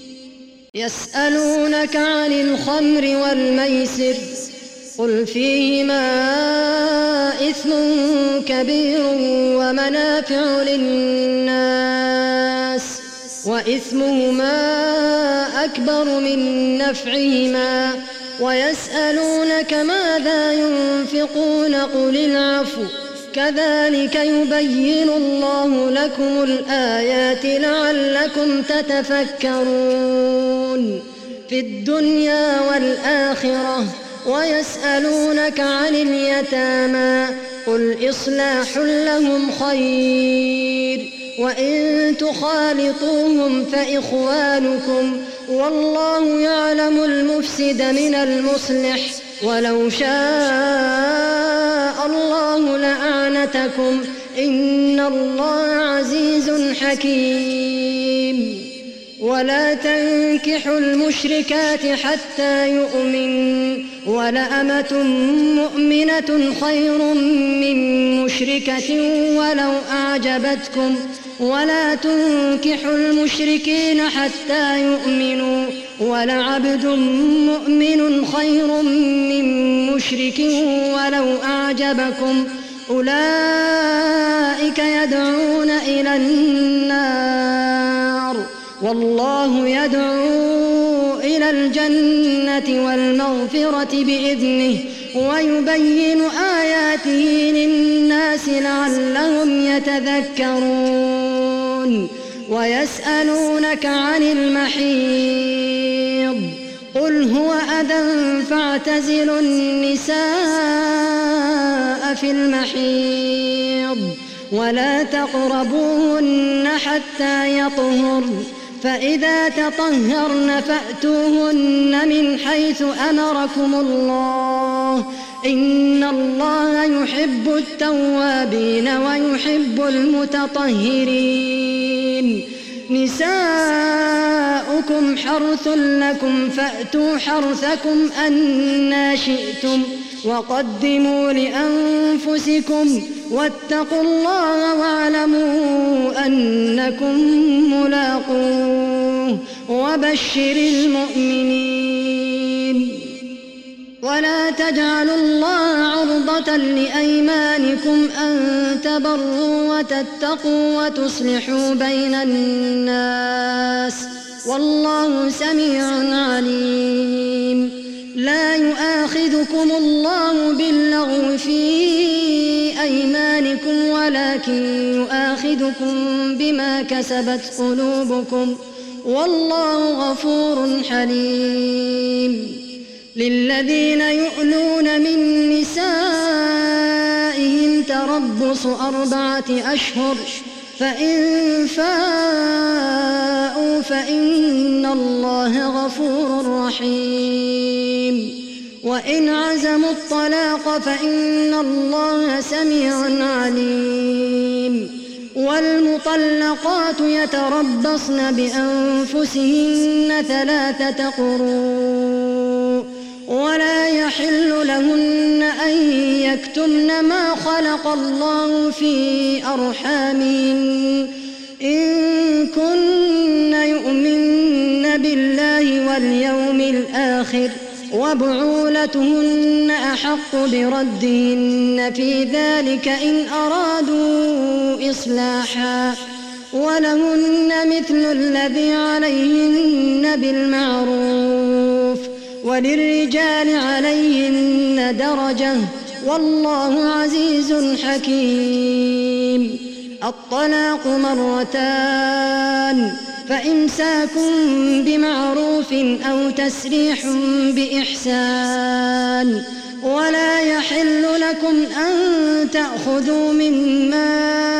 يسألونك عن الخمر والميسر، قل فيهما إثم كبير ومنافع للناس، وإثمهما أكبر من نفعهما، ويسألونك ماذا ينفقون قل العفو، كذلك يبين الله لكم الآيات لعلكم تتفكرون في الدنيا والآخرة. ويسألونك عن اليتامى قل إصلاح لهم خير، وإن تخالطوهم فإخوانكم، والله يعلم المفسد من المصلح، ولو شاء الله لأعنتكم، إن الله عزيز حكيم. ولا تنكحوا المشركات حتى يؤمن، ولأمة مؤمنة خير من مشركة ولو أعجبتكم، ولا تنكحوا المشركين حتى يؤمنوا، ولعبد مؤمن خير من مشرك ولو أعجبكم، أولئك يدعون إلى النار، والله يدعو إلى الجنة والمغفرة بإذنه، ويبين آياته للناس لعلهم يتذكرون. ويسألونك عن المحيض قل هو أذى فاعتزلوا النساء في المحيض ولا تقربوهن حتى يطهرن، فإذا تطهرن فأتوهن من حيث أمركم الله، إن الله يحب التوابين ويحب المتطهرين. نساؤكم حرث لكم فأتوا حرثكم أنى شئتم، وقدموا لأنفسكم واتقوا الله واعلموا أنكم ملاقوه، وبشر المؤمنين. ولا تجعلوا الله عرضة لأيمانكم أن تبروا وتتقوا وتصلحوا بين الناس، والله سميع عليم. لا يؤاخذكم الله باللغو في أيمانكم ولكن يؤاخذكم بما كسبت قلوبكم، والله غفور حليم. للذين يؤلون من نسائهم تربص أربعة أشهر، فإن فاءوا فإن الله غفور رحيم وإن عزموا الطلاق فإن الله سميع عليم والمطلقات يتربصن بأنفسهن ثلاثة قروء ولا يحل لهن أن يكتمن ما خلق الله في أرحامهن إن كن يؤمن بالله واليوم الآخر وبعولتهن أحق بردهن في ذلك إن أرادوا إصلاحا ولهن مثل الذي عليهن بالمعروف وللرجال عليهن درجة والله عزيز حكيم. الطلاق مرتان فإمساك بمعروف أو تسريح بإحسان ولا يحل لكم أن تأخذوا مما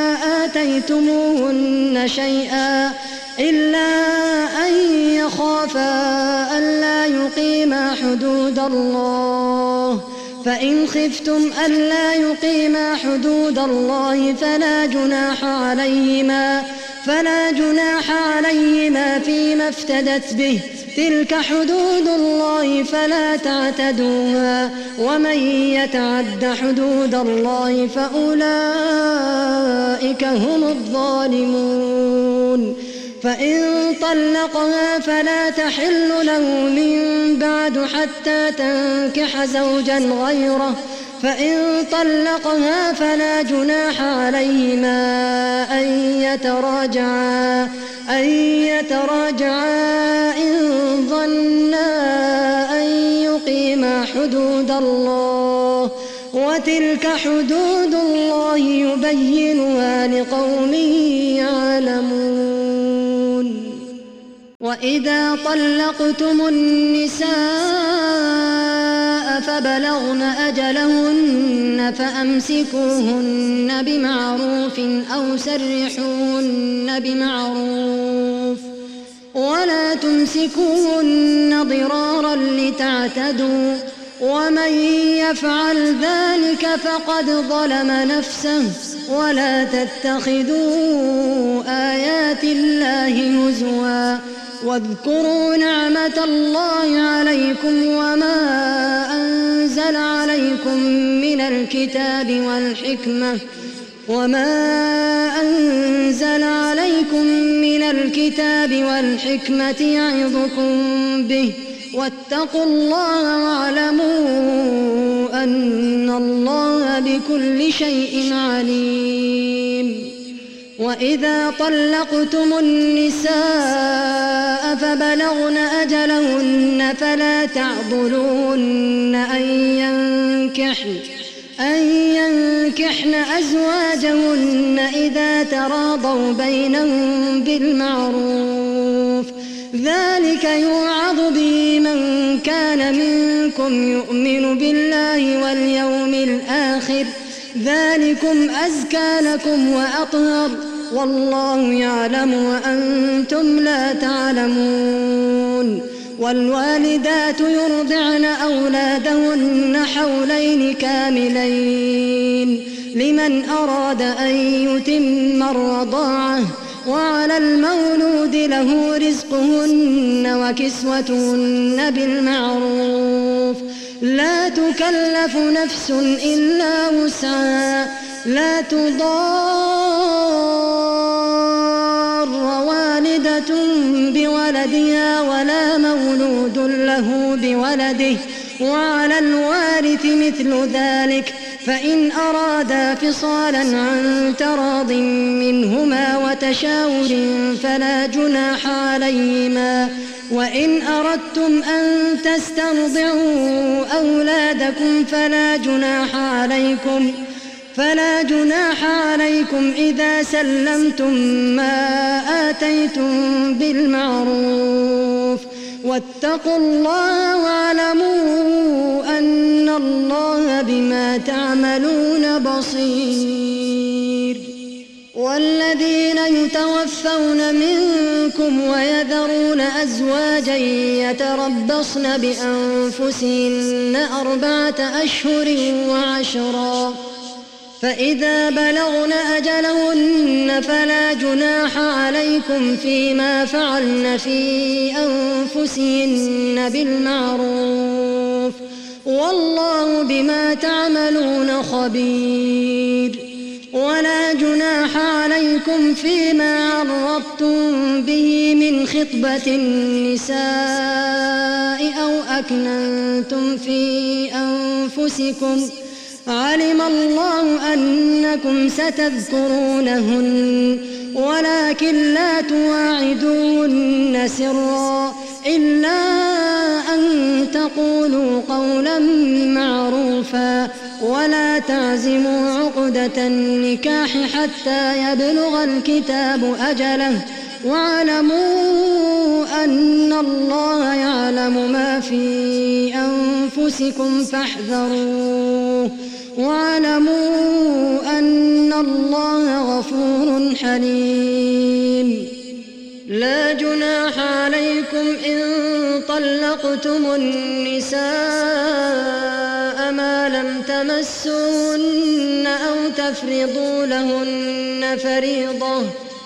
آتيتموهن شيئا إلا أن يخافا ألا يقيما حدود الله فإن خفتم ألا يقيما حدود الله فلا جناح عليهما فلا جناح عليهما فيما افتدت به تلك حدود الله فلا تعتدوها ومن يتعد حدود الله فأولئك هم الظالمون. فإن طلقها فلا تحل له من بعد حتى تنكح زوجا غيره فإن طلقها فلا جناح عليهما أن يتراجعا أن يتراجعا إن ظنا أن يقيما حدود الله وتلك حدود الله يبينها لقوم يعلمون. وإذا طلقتم النساء فبلغن أجلهن فأمسكوهن بمعروف أو سرحوهن بمعروف ولا تمسكوهن ضرارا لتعتدوا ومن يفعل ذلك فقد ظلم نفسه ولا تتخذوا آيات الله هزوا واذكروا نعمة الله عليكم وما أنزل عليكم من الكتاب والحكمة وما أنزل عليكم من الكتاب والحكمة يعظكم به واتقوا الله واعلموا أن الله بكل شيء عليم. وإذا طلقتم النساء فبلغن أجلهن فلا تعضلوهن أن ينكحن أن ينكحن أزواجهن إذا تراضوا بينهم بالمعروف ذلك يوعظ به من كان منكم يؤمن بالله واليوم الآخر ذلكم أزكى لكم وأطهر والله يعلم وأنتم لا تعلمون. والوالدات يرضعن أولادهن حولين كاملين لمن أراد أن يتم الرضاعة وعلى المولود له رزقهن وكسوتهن بالمعروف لا تكلف نفس إلا وسعها لا تضار والدة بولدها ولا مولود له بولده وعلى الوارث مثل ذلك فإن أرادا فصالا عن تراض منهما وتشاور فلا جناح عليهما. وإن أردتم أن تسترضعوا أولادكم فلا جناح عليكم فلا جناح عليكم إذا سلمتم ما آتيتم بالمعروف واتقوا الله واعلموا أن الله بما تعملون بصير. والذين يتوفون منكم ويذرون أزواجا يتربصن بأنفسهن أربعة أشهر وعشرا فإذا بلغن أجلهن فلا جناح عليكم فيما فعلن في أنفسهن بالمعروف والله بما تعملون خبير. ولا جناح عليكم فيما عرضتم به من خطبة النساء أو أكننتم في أنفسكم علم الله أنكم ستذكرونهن ولكن لا تواعدوهن سرا إلا أن تقولوا قولا معروفا ولا تعزموا عقدة النكاح حتى يبلغ الكتاب أجله واعلموا أن الله يعلم ما في أنفسكم فاحذروه واعلموا أن الله غفور حليم. لا جناح عليكم إن طلقتم النساء ما لم تمسوهن أو تفرضوا لهن فريضة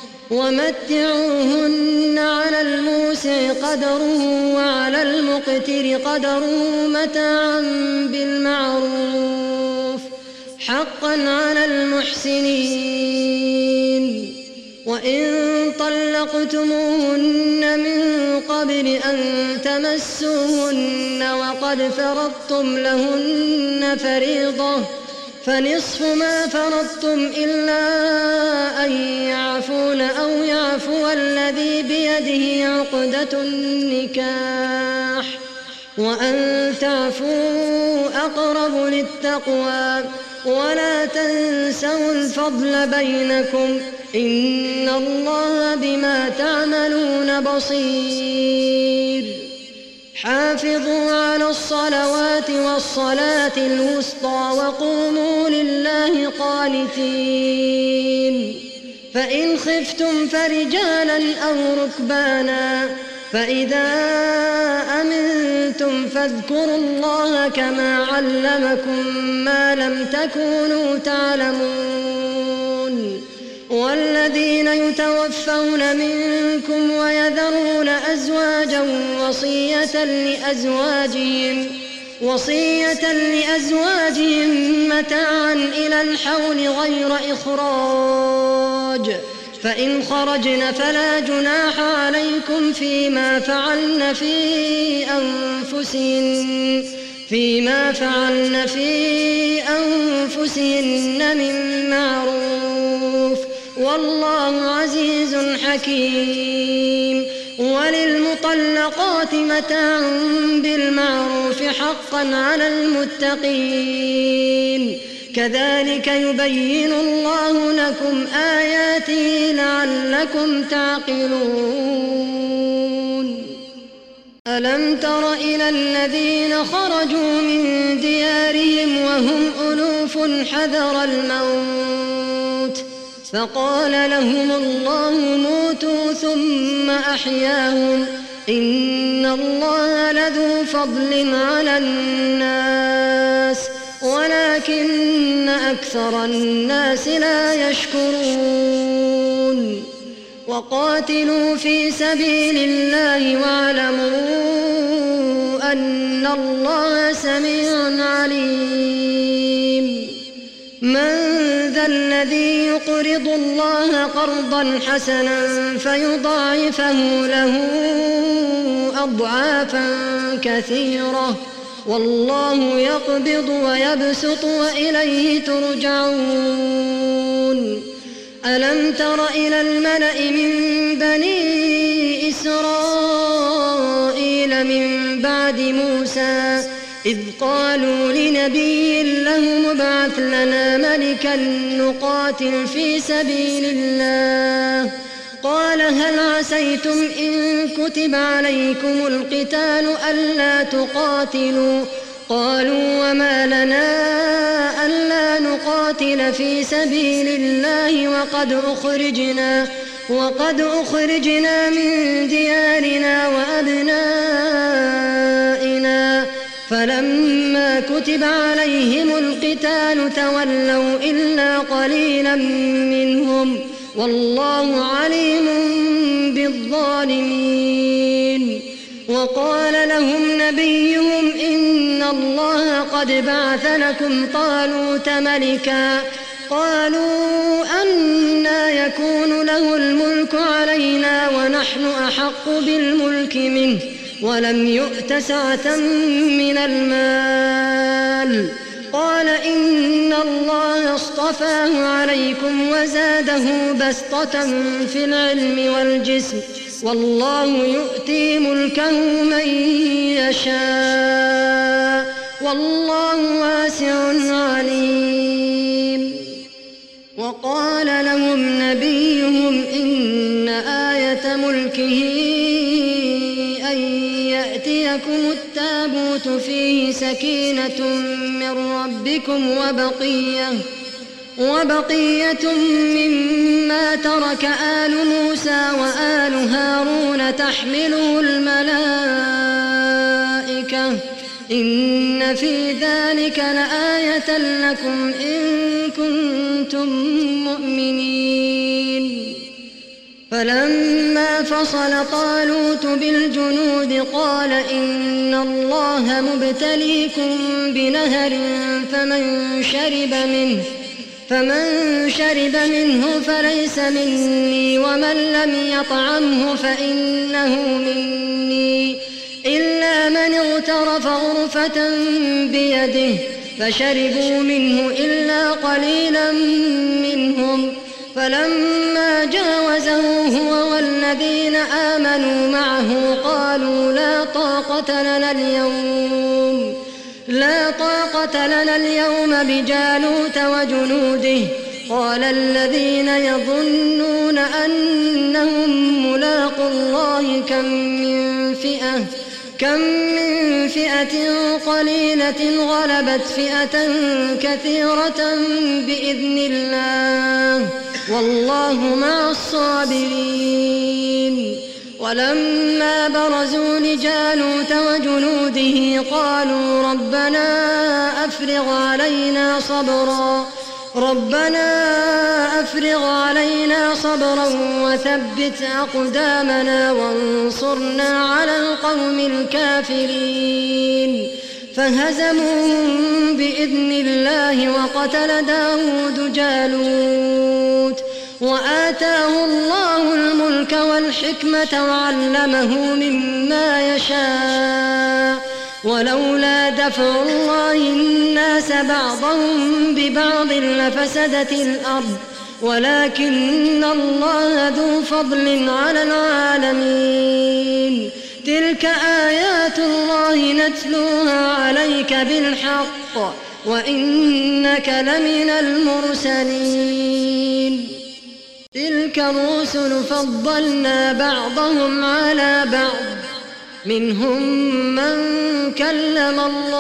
ومتعوهن على الموسع قدره وعلى المقتر قدره متاعا بالمعروف حقا على المحسنين. وإن طلقتموهن من قبل أن تمسوهن وقد فرضتم لهن فريضة فنصف ما فرضتم إلا أن يعفون أو يعفو الذي بيده عقدة النكاح وأن تعفوا أقرب للتقوى ولا تنسوا الفضل بينكم إن الله بما تعملون بصير. حافظوا على الصلوات والصلاة الوسطى وقوموا لله قانتين. فإن خفتم فرجالا أو ركبانا فإذا أمنتم فاذكروا الله كما علمكم ما لم تكونوا تعلمون. والذين يتوفون منكم ويذرون أزواجا وصية لأزواجهم وصية لأزواجهم متاعا إلى الحول غير إخراج فإن خرجن فلا جناح عليكم فيما فعلن في أنفسهن فيما فعلن في أنفسهن من معروف والله عزيز حكيم. وللمطلقات متاع بالمعروف حقا على المتقين كذلك يبين الله لكم آياته لعلكم تعقلون. ألم تر إلى الذين خرجوا من ديارهم وهم ألوف حذر الموت فقال لهم الله موتوا ثم أحياهم إن الله لذو فضل على الناس ولكن أكثر الناس لا يشكرون. وقاتلوا في سبيل الله واعلموا أن الله سميع عليم. من ذا الذي يقرض الله قرضا حسنا فيضاعفه له أضعافا كثيرة والله يقبض ويبسط وإليه ترجعون. ألم تر إلى الملأ من بني إسرائيل من بعد موسى إذ قالوا لنبي له ابعث لنا ملكا نقاتل في سبيل الله قال هل عسيتم إن كتب عليكم القتال ألا تقاتلوا قالوا وما لنا ألا نقاتل في سبيل الله وقد أخرجنا وقد أخرجنا من ديارنا وأبنائنا، فلما كتب عليهم القتال تولوا إلا قليلا منهم، والله عليم بالظالمين. وقال لهم نبيهم إن الله قد بعث لكم طالوت ملكا، قالوا أنى يكون له الملك علينا ونحن أحق بالملك منه ولم يؤت سعة من المال. قال إن الله اصطفاه عليكم وزاده بسطة في العلم والجسم، والله يؤتي ملكه من يشاء، والله واسع عليم. وقال لهم نبيهم إن آية ملكه أن يأتيكم التابوت فيه سكينة من ربكم وبقية وبقية مما ترك آل موسى وآل هارون تحمله الملائكة، إن في ذلك لآية لكم إن كنتم مؤمنين. فلما فصل طالوت بالجنود قال إن الله مبتليكم بنهر فمن شرب منه فمن شرب منه فليس مني، ومن لم يطعمه فإنه مني، إلا من اغترف غرفة بيده، فشربوا منه إلا قليلا منهم. فلما جاوزه هو والذين آمنوا معه قالوا لا طاقة لنا اليوم لا طاقة لنا اليوم بجالوت وجنوده. قال الذين يظنون أنهم ملاقو الله كم من فئة كم من فئة قليلة غلبت فئة كثيرة بإذن الله، والله مع الصابرين. ولما برزوا لجالوت وجنوده قالوا ربنا أفرغ علينا صبرا ربنا أفرغ علينا صبرا وثبت أقدامنا وانصرنا على القوم الكافرين. فهزموهم بإذن الله وقتل داود جالوت، وآتاه الله الملك والحكمة وعلمه مما يشاء. ولولا دفع الله الناس بعضهم ببعض لفسدت الأرض، ولكن الله ذو فضل على العالمين. تلك آيات الله نتلوها عليك بالحق، وإنك لمن المرسلين. تلك الرسل فضلنا بعضهم على بعض، منهم من كلم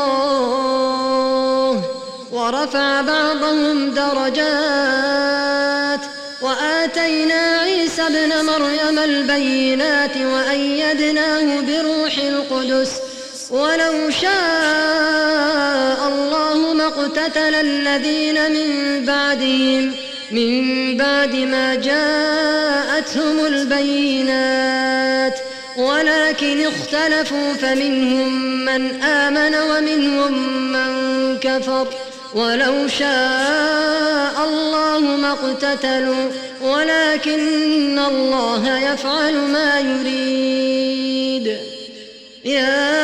الله ورفع بعضهم درجات، وآتينا عيسى ابن مريم البينات وأيدناه بروح القدس. ولو شاء الله ما اقتتل الذين من بعدهم من بعد ما جاءتهم البينات، ولكن اختلفوا فمنهم من آمن ومنهم من كفر. ولو شاء الله ما اقتتلوا ولكن الله يفعل ما يريد. يا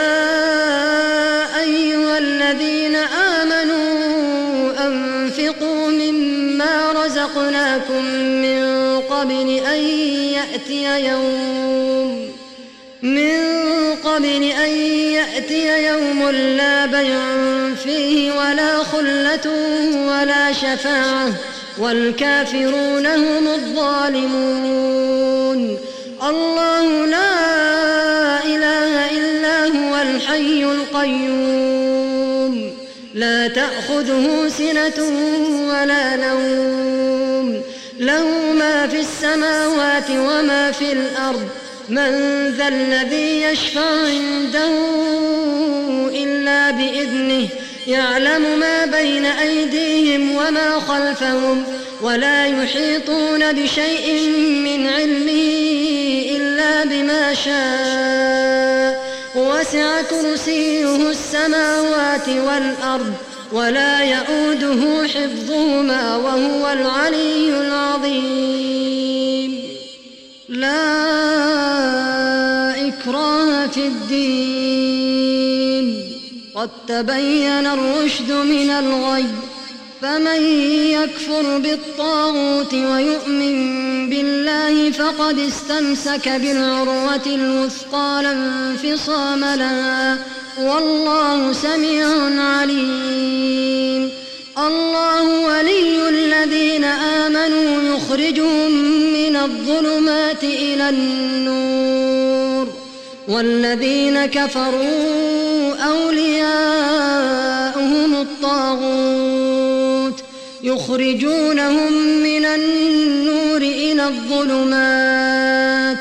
أيها الذين آمنوا أنفقوا مما رزقناكم من قبل أن يأتي يوم من قبل أن يأتي يوم لا بيع فيه ولا خلة ولا شفاعة، والكافرون هم الظالمون. الله لا إله إلا هو الحي القيوم لا لا تأخذه سنة ولا نوم له ما في السماوات وما في الأرض من ذا الذي يشفع عنده إلا بإذنه يعلم ما بين أيديهم وما خلفهم ولا يحيطون بشيء من علمه إلا بما شاء وسع كرسيه السماوات والأرض ولا يؤوده حفظهما وهو العلي العظيم. لا إكراه في الدين قد تبين الرشد من الغي فمن يكفر بالطاغوت ويؤمن بالله فقد استمسك بالعروة الوثقى لا انفصام لها والله سميع عليم. الله ولي الذين آمنوا يخرجهم من الظلمات إلى النور والذين كفروا أولياؤهم الطاغوت يخرجونهم من النور إلى الظلمات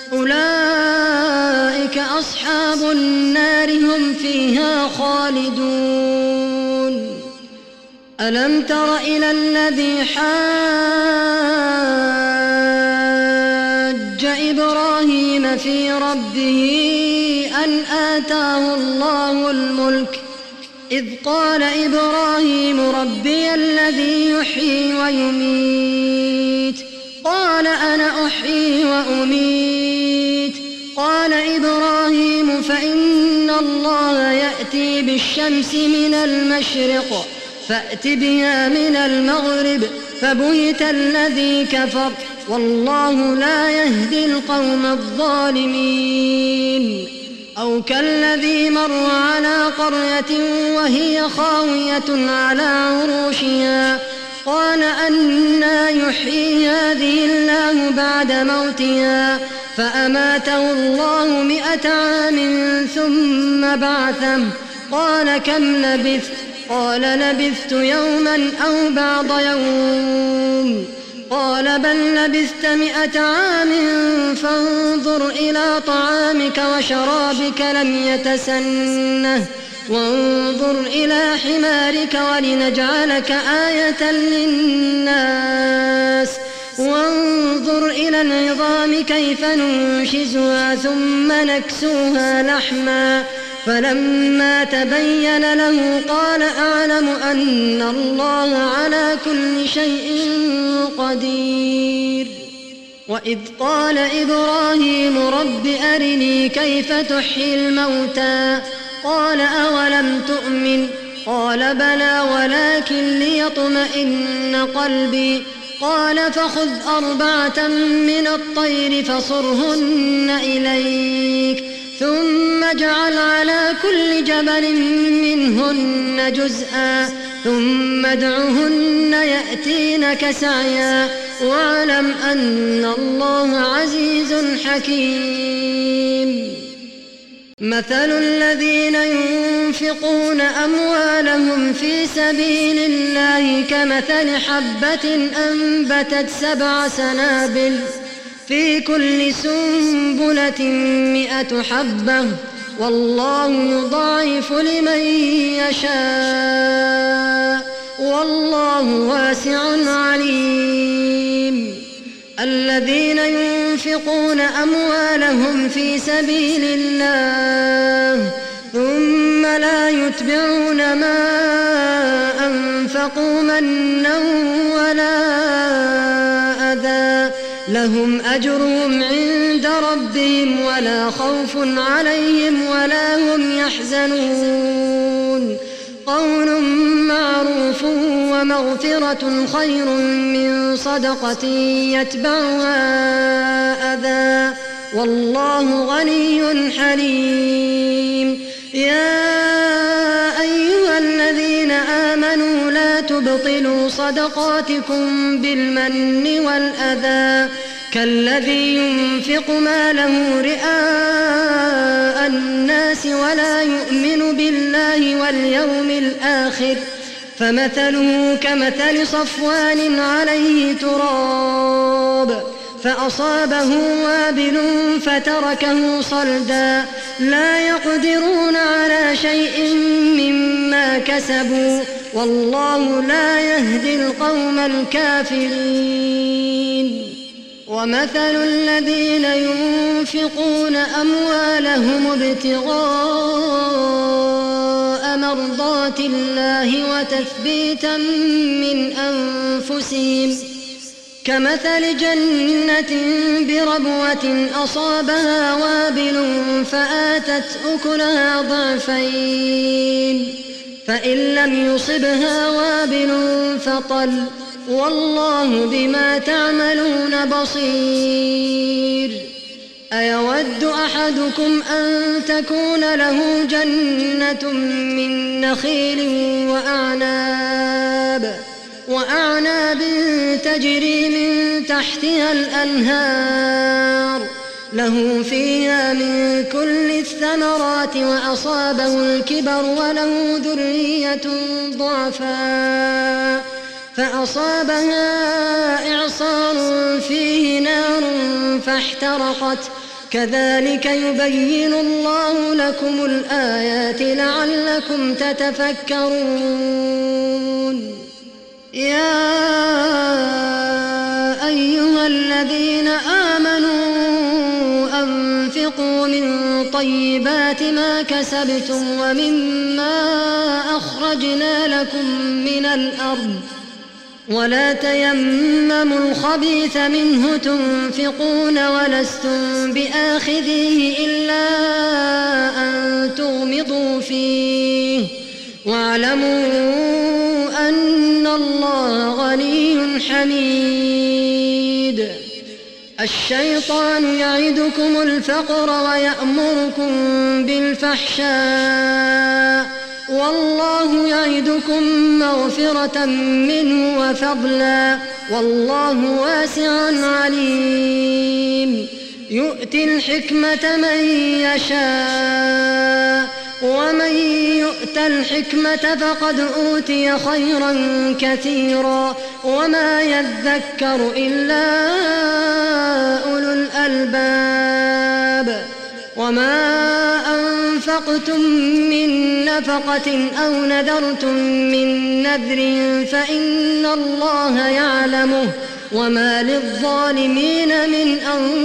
أولئك أصحاب النار هم فيها خالدون. ألم تر إلى الذي حاج إبراهيم في ربه أن آتاه الله الملك إذ قال إبراهيم ربي الذي يحيي ويميت قال أنا أحيي وأميت قال إبراهيم فإن الله يأتي بالشمس من المشرق فأت بها من المغرب فبهت الذي كفر والله لا يهدي القوم الظالمين. أو كالذي مر على قرية وهي خاوية على عروشها قال أنى يحيي هذه الله بعد موتها فأماته الله مئة عام ثم بعثه قال كم لبثت قال لبثت يوما أو بعض يوم قال بل لبثت مئة عام فانظر إلى طعامك وشرابك لم يتسنه وانظر إلى حمارك ولنجعلك آية للناس وانظر إلى العظام كيف ننشزها ثم نكسوها لحما فلما تبين له قال أعلم أن الله على كل شيء قدير. وإذ قال إبراهيم رب أرني كيف تحيي الموتى قال أولم تؤمن قال بلى ولكن ليطمئن قلبي قال فخذ أربعة من الطير فصرهن إليك ثم اجعل على كل جبل منهن جزءا ثم ادعهن يأتينك سعيا واعلم أن الله عزيز حكيم. مثل الذين ينفقون أموالهم في سبيل الله كمثل حبة أنبتت سبع سنابل في كل سنبلة مئة حبة والله يضاعف لمن يشاء والله واسع عليم. الذين ينفقون أموالهم في سبيل الله ثم لا يتبعون ما أنفقوا منا ولا أذى لهم أجرهم عند ربهم ولا خوف عليهم ولا هم يحزنون. قول معروف ومغفرة خير من صدقة يتبعها أذى والله غني حليم. يا أيها الذين آمنوا لا تبطلوا صدقاتكم بالمن والأذى كالذي ينفق ماله رئاء الناس ولا يؤمن بالله واليوم الآخر فمثله كمثل صفوان عليه تراب فأصابه وابل فتركه صلدا لا يقدرون على شيء مما كسبوا والله لا يهدي القوم الكافرين. ومثل الذين ينفقون أموالهم ابتغاء مرضات الله وتثبيتا من أنفسهم كمثل جنة بربوة أصابها وابل فآتت أكلها ضعفين فإن لم يصبها وابل فطل والله بما تعملون بصير. أيود أحدكم أن تكون له جنة من نخيل وأعناب وأعناب تجري من تحتها الأنهار له فيها من كل الثمرات وأصابه الكبر وله ذرية ضعفاء فأصابها إعصار فيه نار فاحترقت كذلك يبين الله لكم الآيات لعلكم تتفكرون. يا أيها الذين آمنوا أنفقوا من طيبات ما كسبتم ومما أخرجنا لكم من الأرض ولا تيمموا الخبيث منه تنفقون ولستم بآخذيه إلا أن تغمضوا فيه واعلموا أن الله غني حميد. الشيطان يعدكم الفقر ويأمركم بالفحشاء والله يعدكم مغفرة منه وفضلا والله واسع عليم. يؤتي الحكمة من يشاء ومن يؤت الحكمة فقد أوتي خيرا كثيرا وما يذكر إلا أولو الألباب. وما أنفقتم من نفقة أو نذرتم من نذر فإن الله يعلمه وما للظالمين من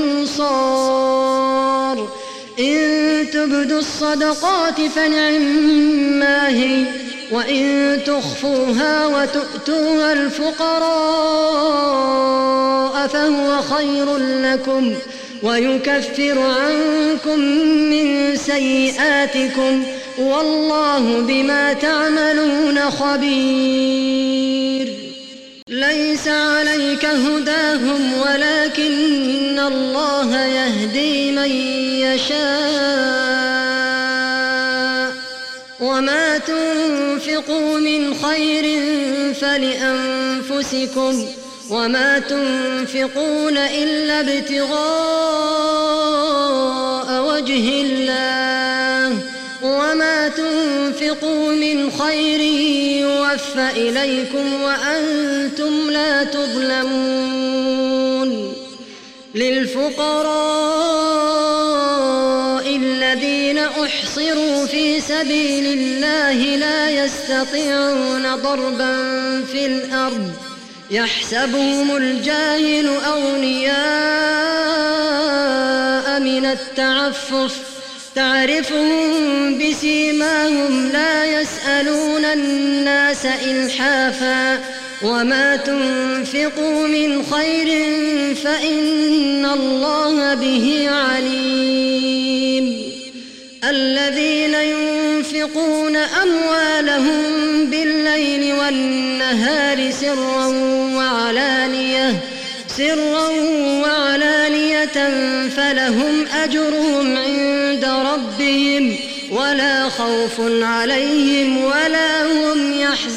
أنصار. إن تبدوا الصدقات فنعما هي وإن تخفوها وتؤتوها الفقراء فهو خير لكم ويكفر عنكم من سيئاتكم والله بما تعملون خبير. ليس عليك هداهم ولكن الله يهدي من يشاء وما تنفقوا من خير فلأنفسكم وما تنفقون إلا ابتغاء وجه الله وما تنفقوا من خير يوفى إليكم وأنتم لا تظلمون. للفقراء الذين أحصروا في سبيل الله لا يستطيعون ضربا في الأرض يحسبهم الجاهل أغنياء من التعفف تعرفهم بسيماهم لا يسألون الناس إلحافا وما تنفقوا من خير فإن الله به عليم. الذين ينفقون أموالهم بالليل والنهار سرا وعلانية سرا وعلانية فلهم أجرهم عند ربهم ولا خوف عليهم ولا هم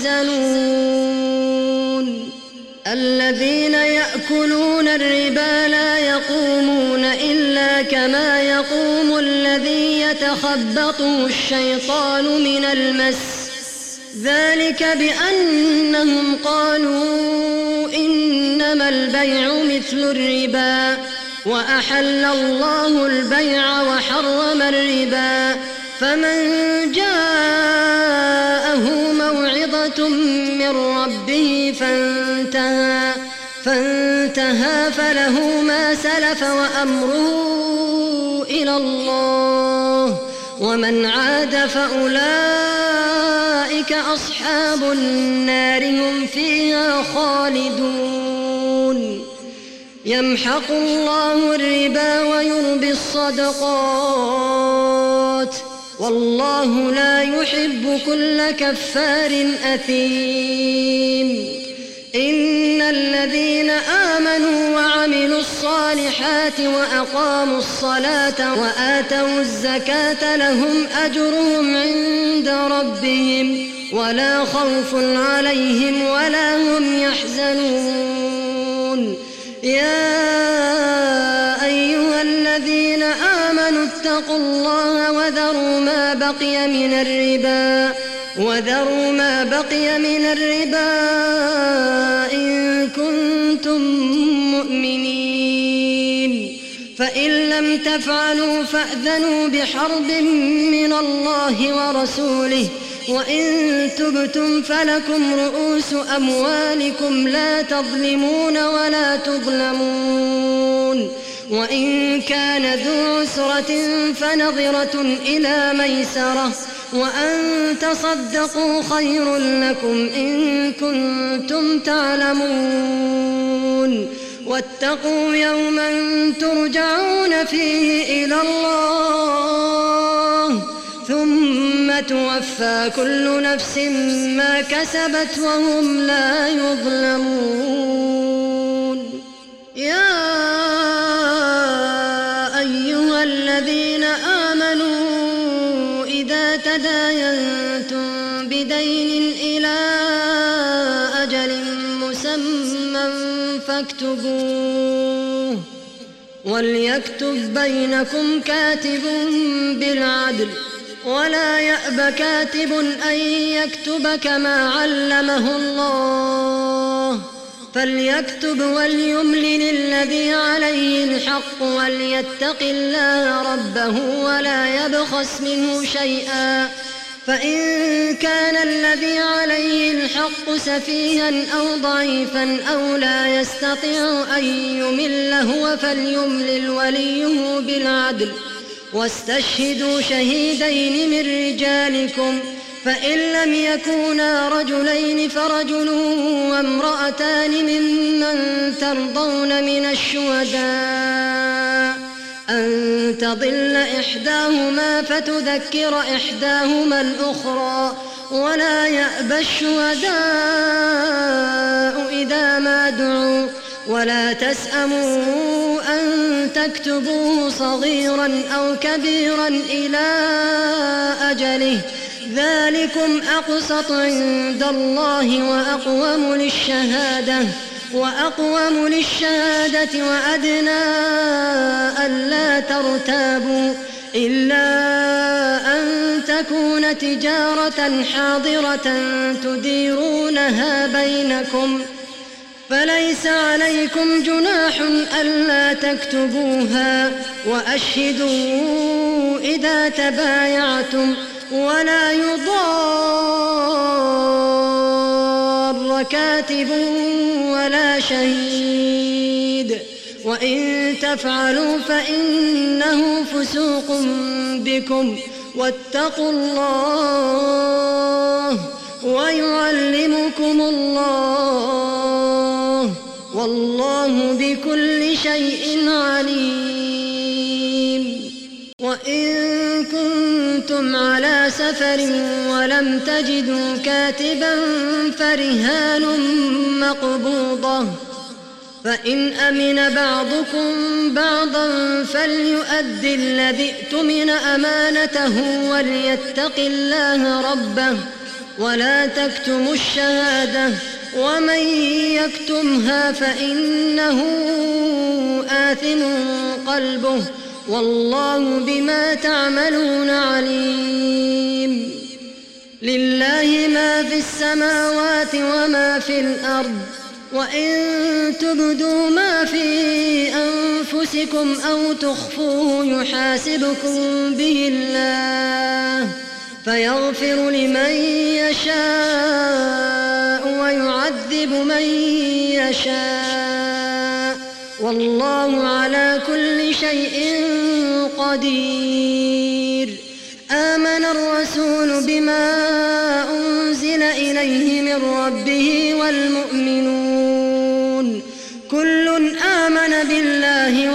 يحزنون. الذين يأكلون الربا لا يقومون إلا كما يقوم الذي يتخبطه الشيطان من المس ذلك بأنهم قالوا إنما البيع مثل الربا وأحل الله البيع وحرم الربا فمن جاءه موعظة من ربه فانتهى, فانتهى فله ما سلف وأمره إلى الله ومن عاد فأولئك أصحاب النار هم فيها خالدون يمحق الله الربا ويربي الصدقات والله لا يحب كل كفار أثيم إن الذين آمنوا وعملوا الصالحات وأقاموا الصلاة وآتوا الزكاة لهم أجرهم عند ربهم ولا خوف عليهم ولا هم يحزنون يا أيها الذين آمنوا اتقوا الله وذروا ما بقي من الربا وذروا ما بقي من الربا إن كنتم مؤمنين فإن لم تفعلوا فأذنوا بحرب من الله ورسوله وإن تبتم فلكم رؤوس أموالكم لا تظلمون ولا تظلمون وإن كان ذو عسرة فنظرة إلى ميسرة وأن تصدقوا خير لكم إن كنتم تعلمون واتقوا يوما ترجعون فيه إلى الله ثم توفى كل نفس ما كسبت وهم لا يظلمون يا أيها الذين آمنوا إذا تداينتم بدين إلى أجل مسمى فاكتبوه وليكتب بينكم كاتب بالعدل ولا يأب كاتب أن يكتب كما علمه الله فليكتب وليملل الذي عليه الحق وليتق الله ربه ولا يبخس منه شيئا فإن كان الذي عليه الحق سفيها أو ضعيفا أو لا يستطيع أن يمل هو فليملل وليه بالعدل واستشهدوا شهيدين من رجالكم فإن لم يكونا رجلين فرجل وامرأتان ممن ترضون من الشهداء أن تضل إحداهما فتذكر إحداهما الأخرى ولا يأبى الشهداء إذا ما دعوا ولا تسأموا أن تكتبوه صغيرا أو كبيرا إلى أجله ذلكم أقسط عند الله وأقوم للشهادة وأقوم للشهادة وأدنى ألا ترتابوا إلا أن تكون تجارة حاضرة تديرونها بينكم فليس عليكم جناح ألا تكتبوها وأشهدوا إذا تبايعتم ولا يضار كاتب ولا شهيد وإن تفعلوا فإنه فسوق بكم واتقوا الله ويعلمكم الله والله بكل شيء عليم وإن كنتم على سفر ولم تجدوا كاتبا فرهان مقبوضة فإن أمن بعضكم بعضا فليؤد الذي اؤتمن أمانته وليتق الله ربه ولا تكتموا الشهادة ومن يكتمها فإنه آثم قلبه والله بما تعملون عليم لله ما في السماوات وما في الأرض وإن تبدوا ما في أنفسكم أو تخفوه يحاسبكم به الله فيغفر لمن يشاء ويعذب من يشاء والله على كل شيء قدير. آمن الرسول بما أنزل إليه من ربه والمؤمنون كل آمن بالله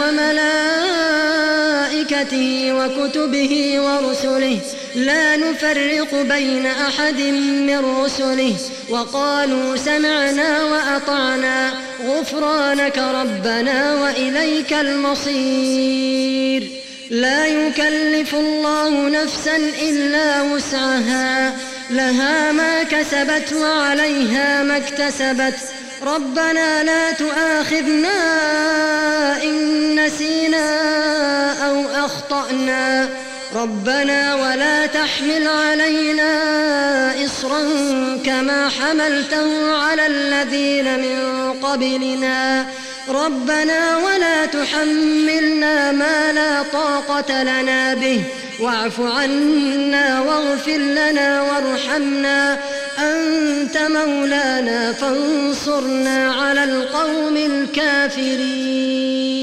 وملائكته وكتبه ورسله لا نفرق بين أحد من رسله وقالوا سمعنا وأطعنا غفرانك ربنا وإليك المصير. لا يكلف الله نفسا إلا وسعها لها ما كسبت وعليها ما اكتسبت ربنا لا تؤاخذنا إن نسينا أو أخطأنا ربنا ولا تحمل علينا إصرا كما حملته على الذين من قبلنا ربنا ولا تحملنا ما لا طاقة لنا به واعف عنا واغفر لنا وارحمنا أنت مولانا فانصرنا على القوم الكافرين.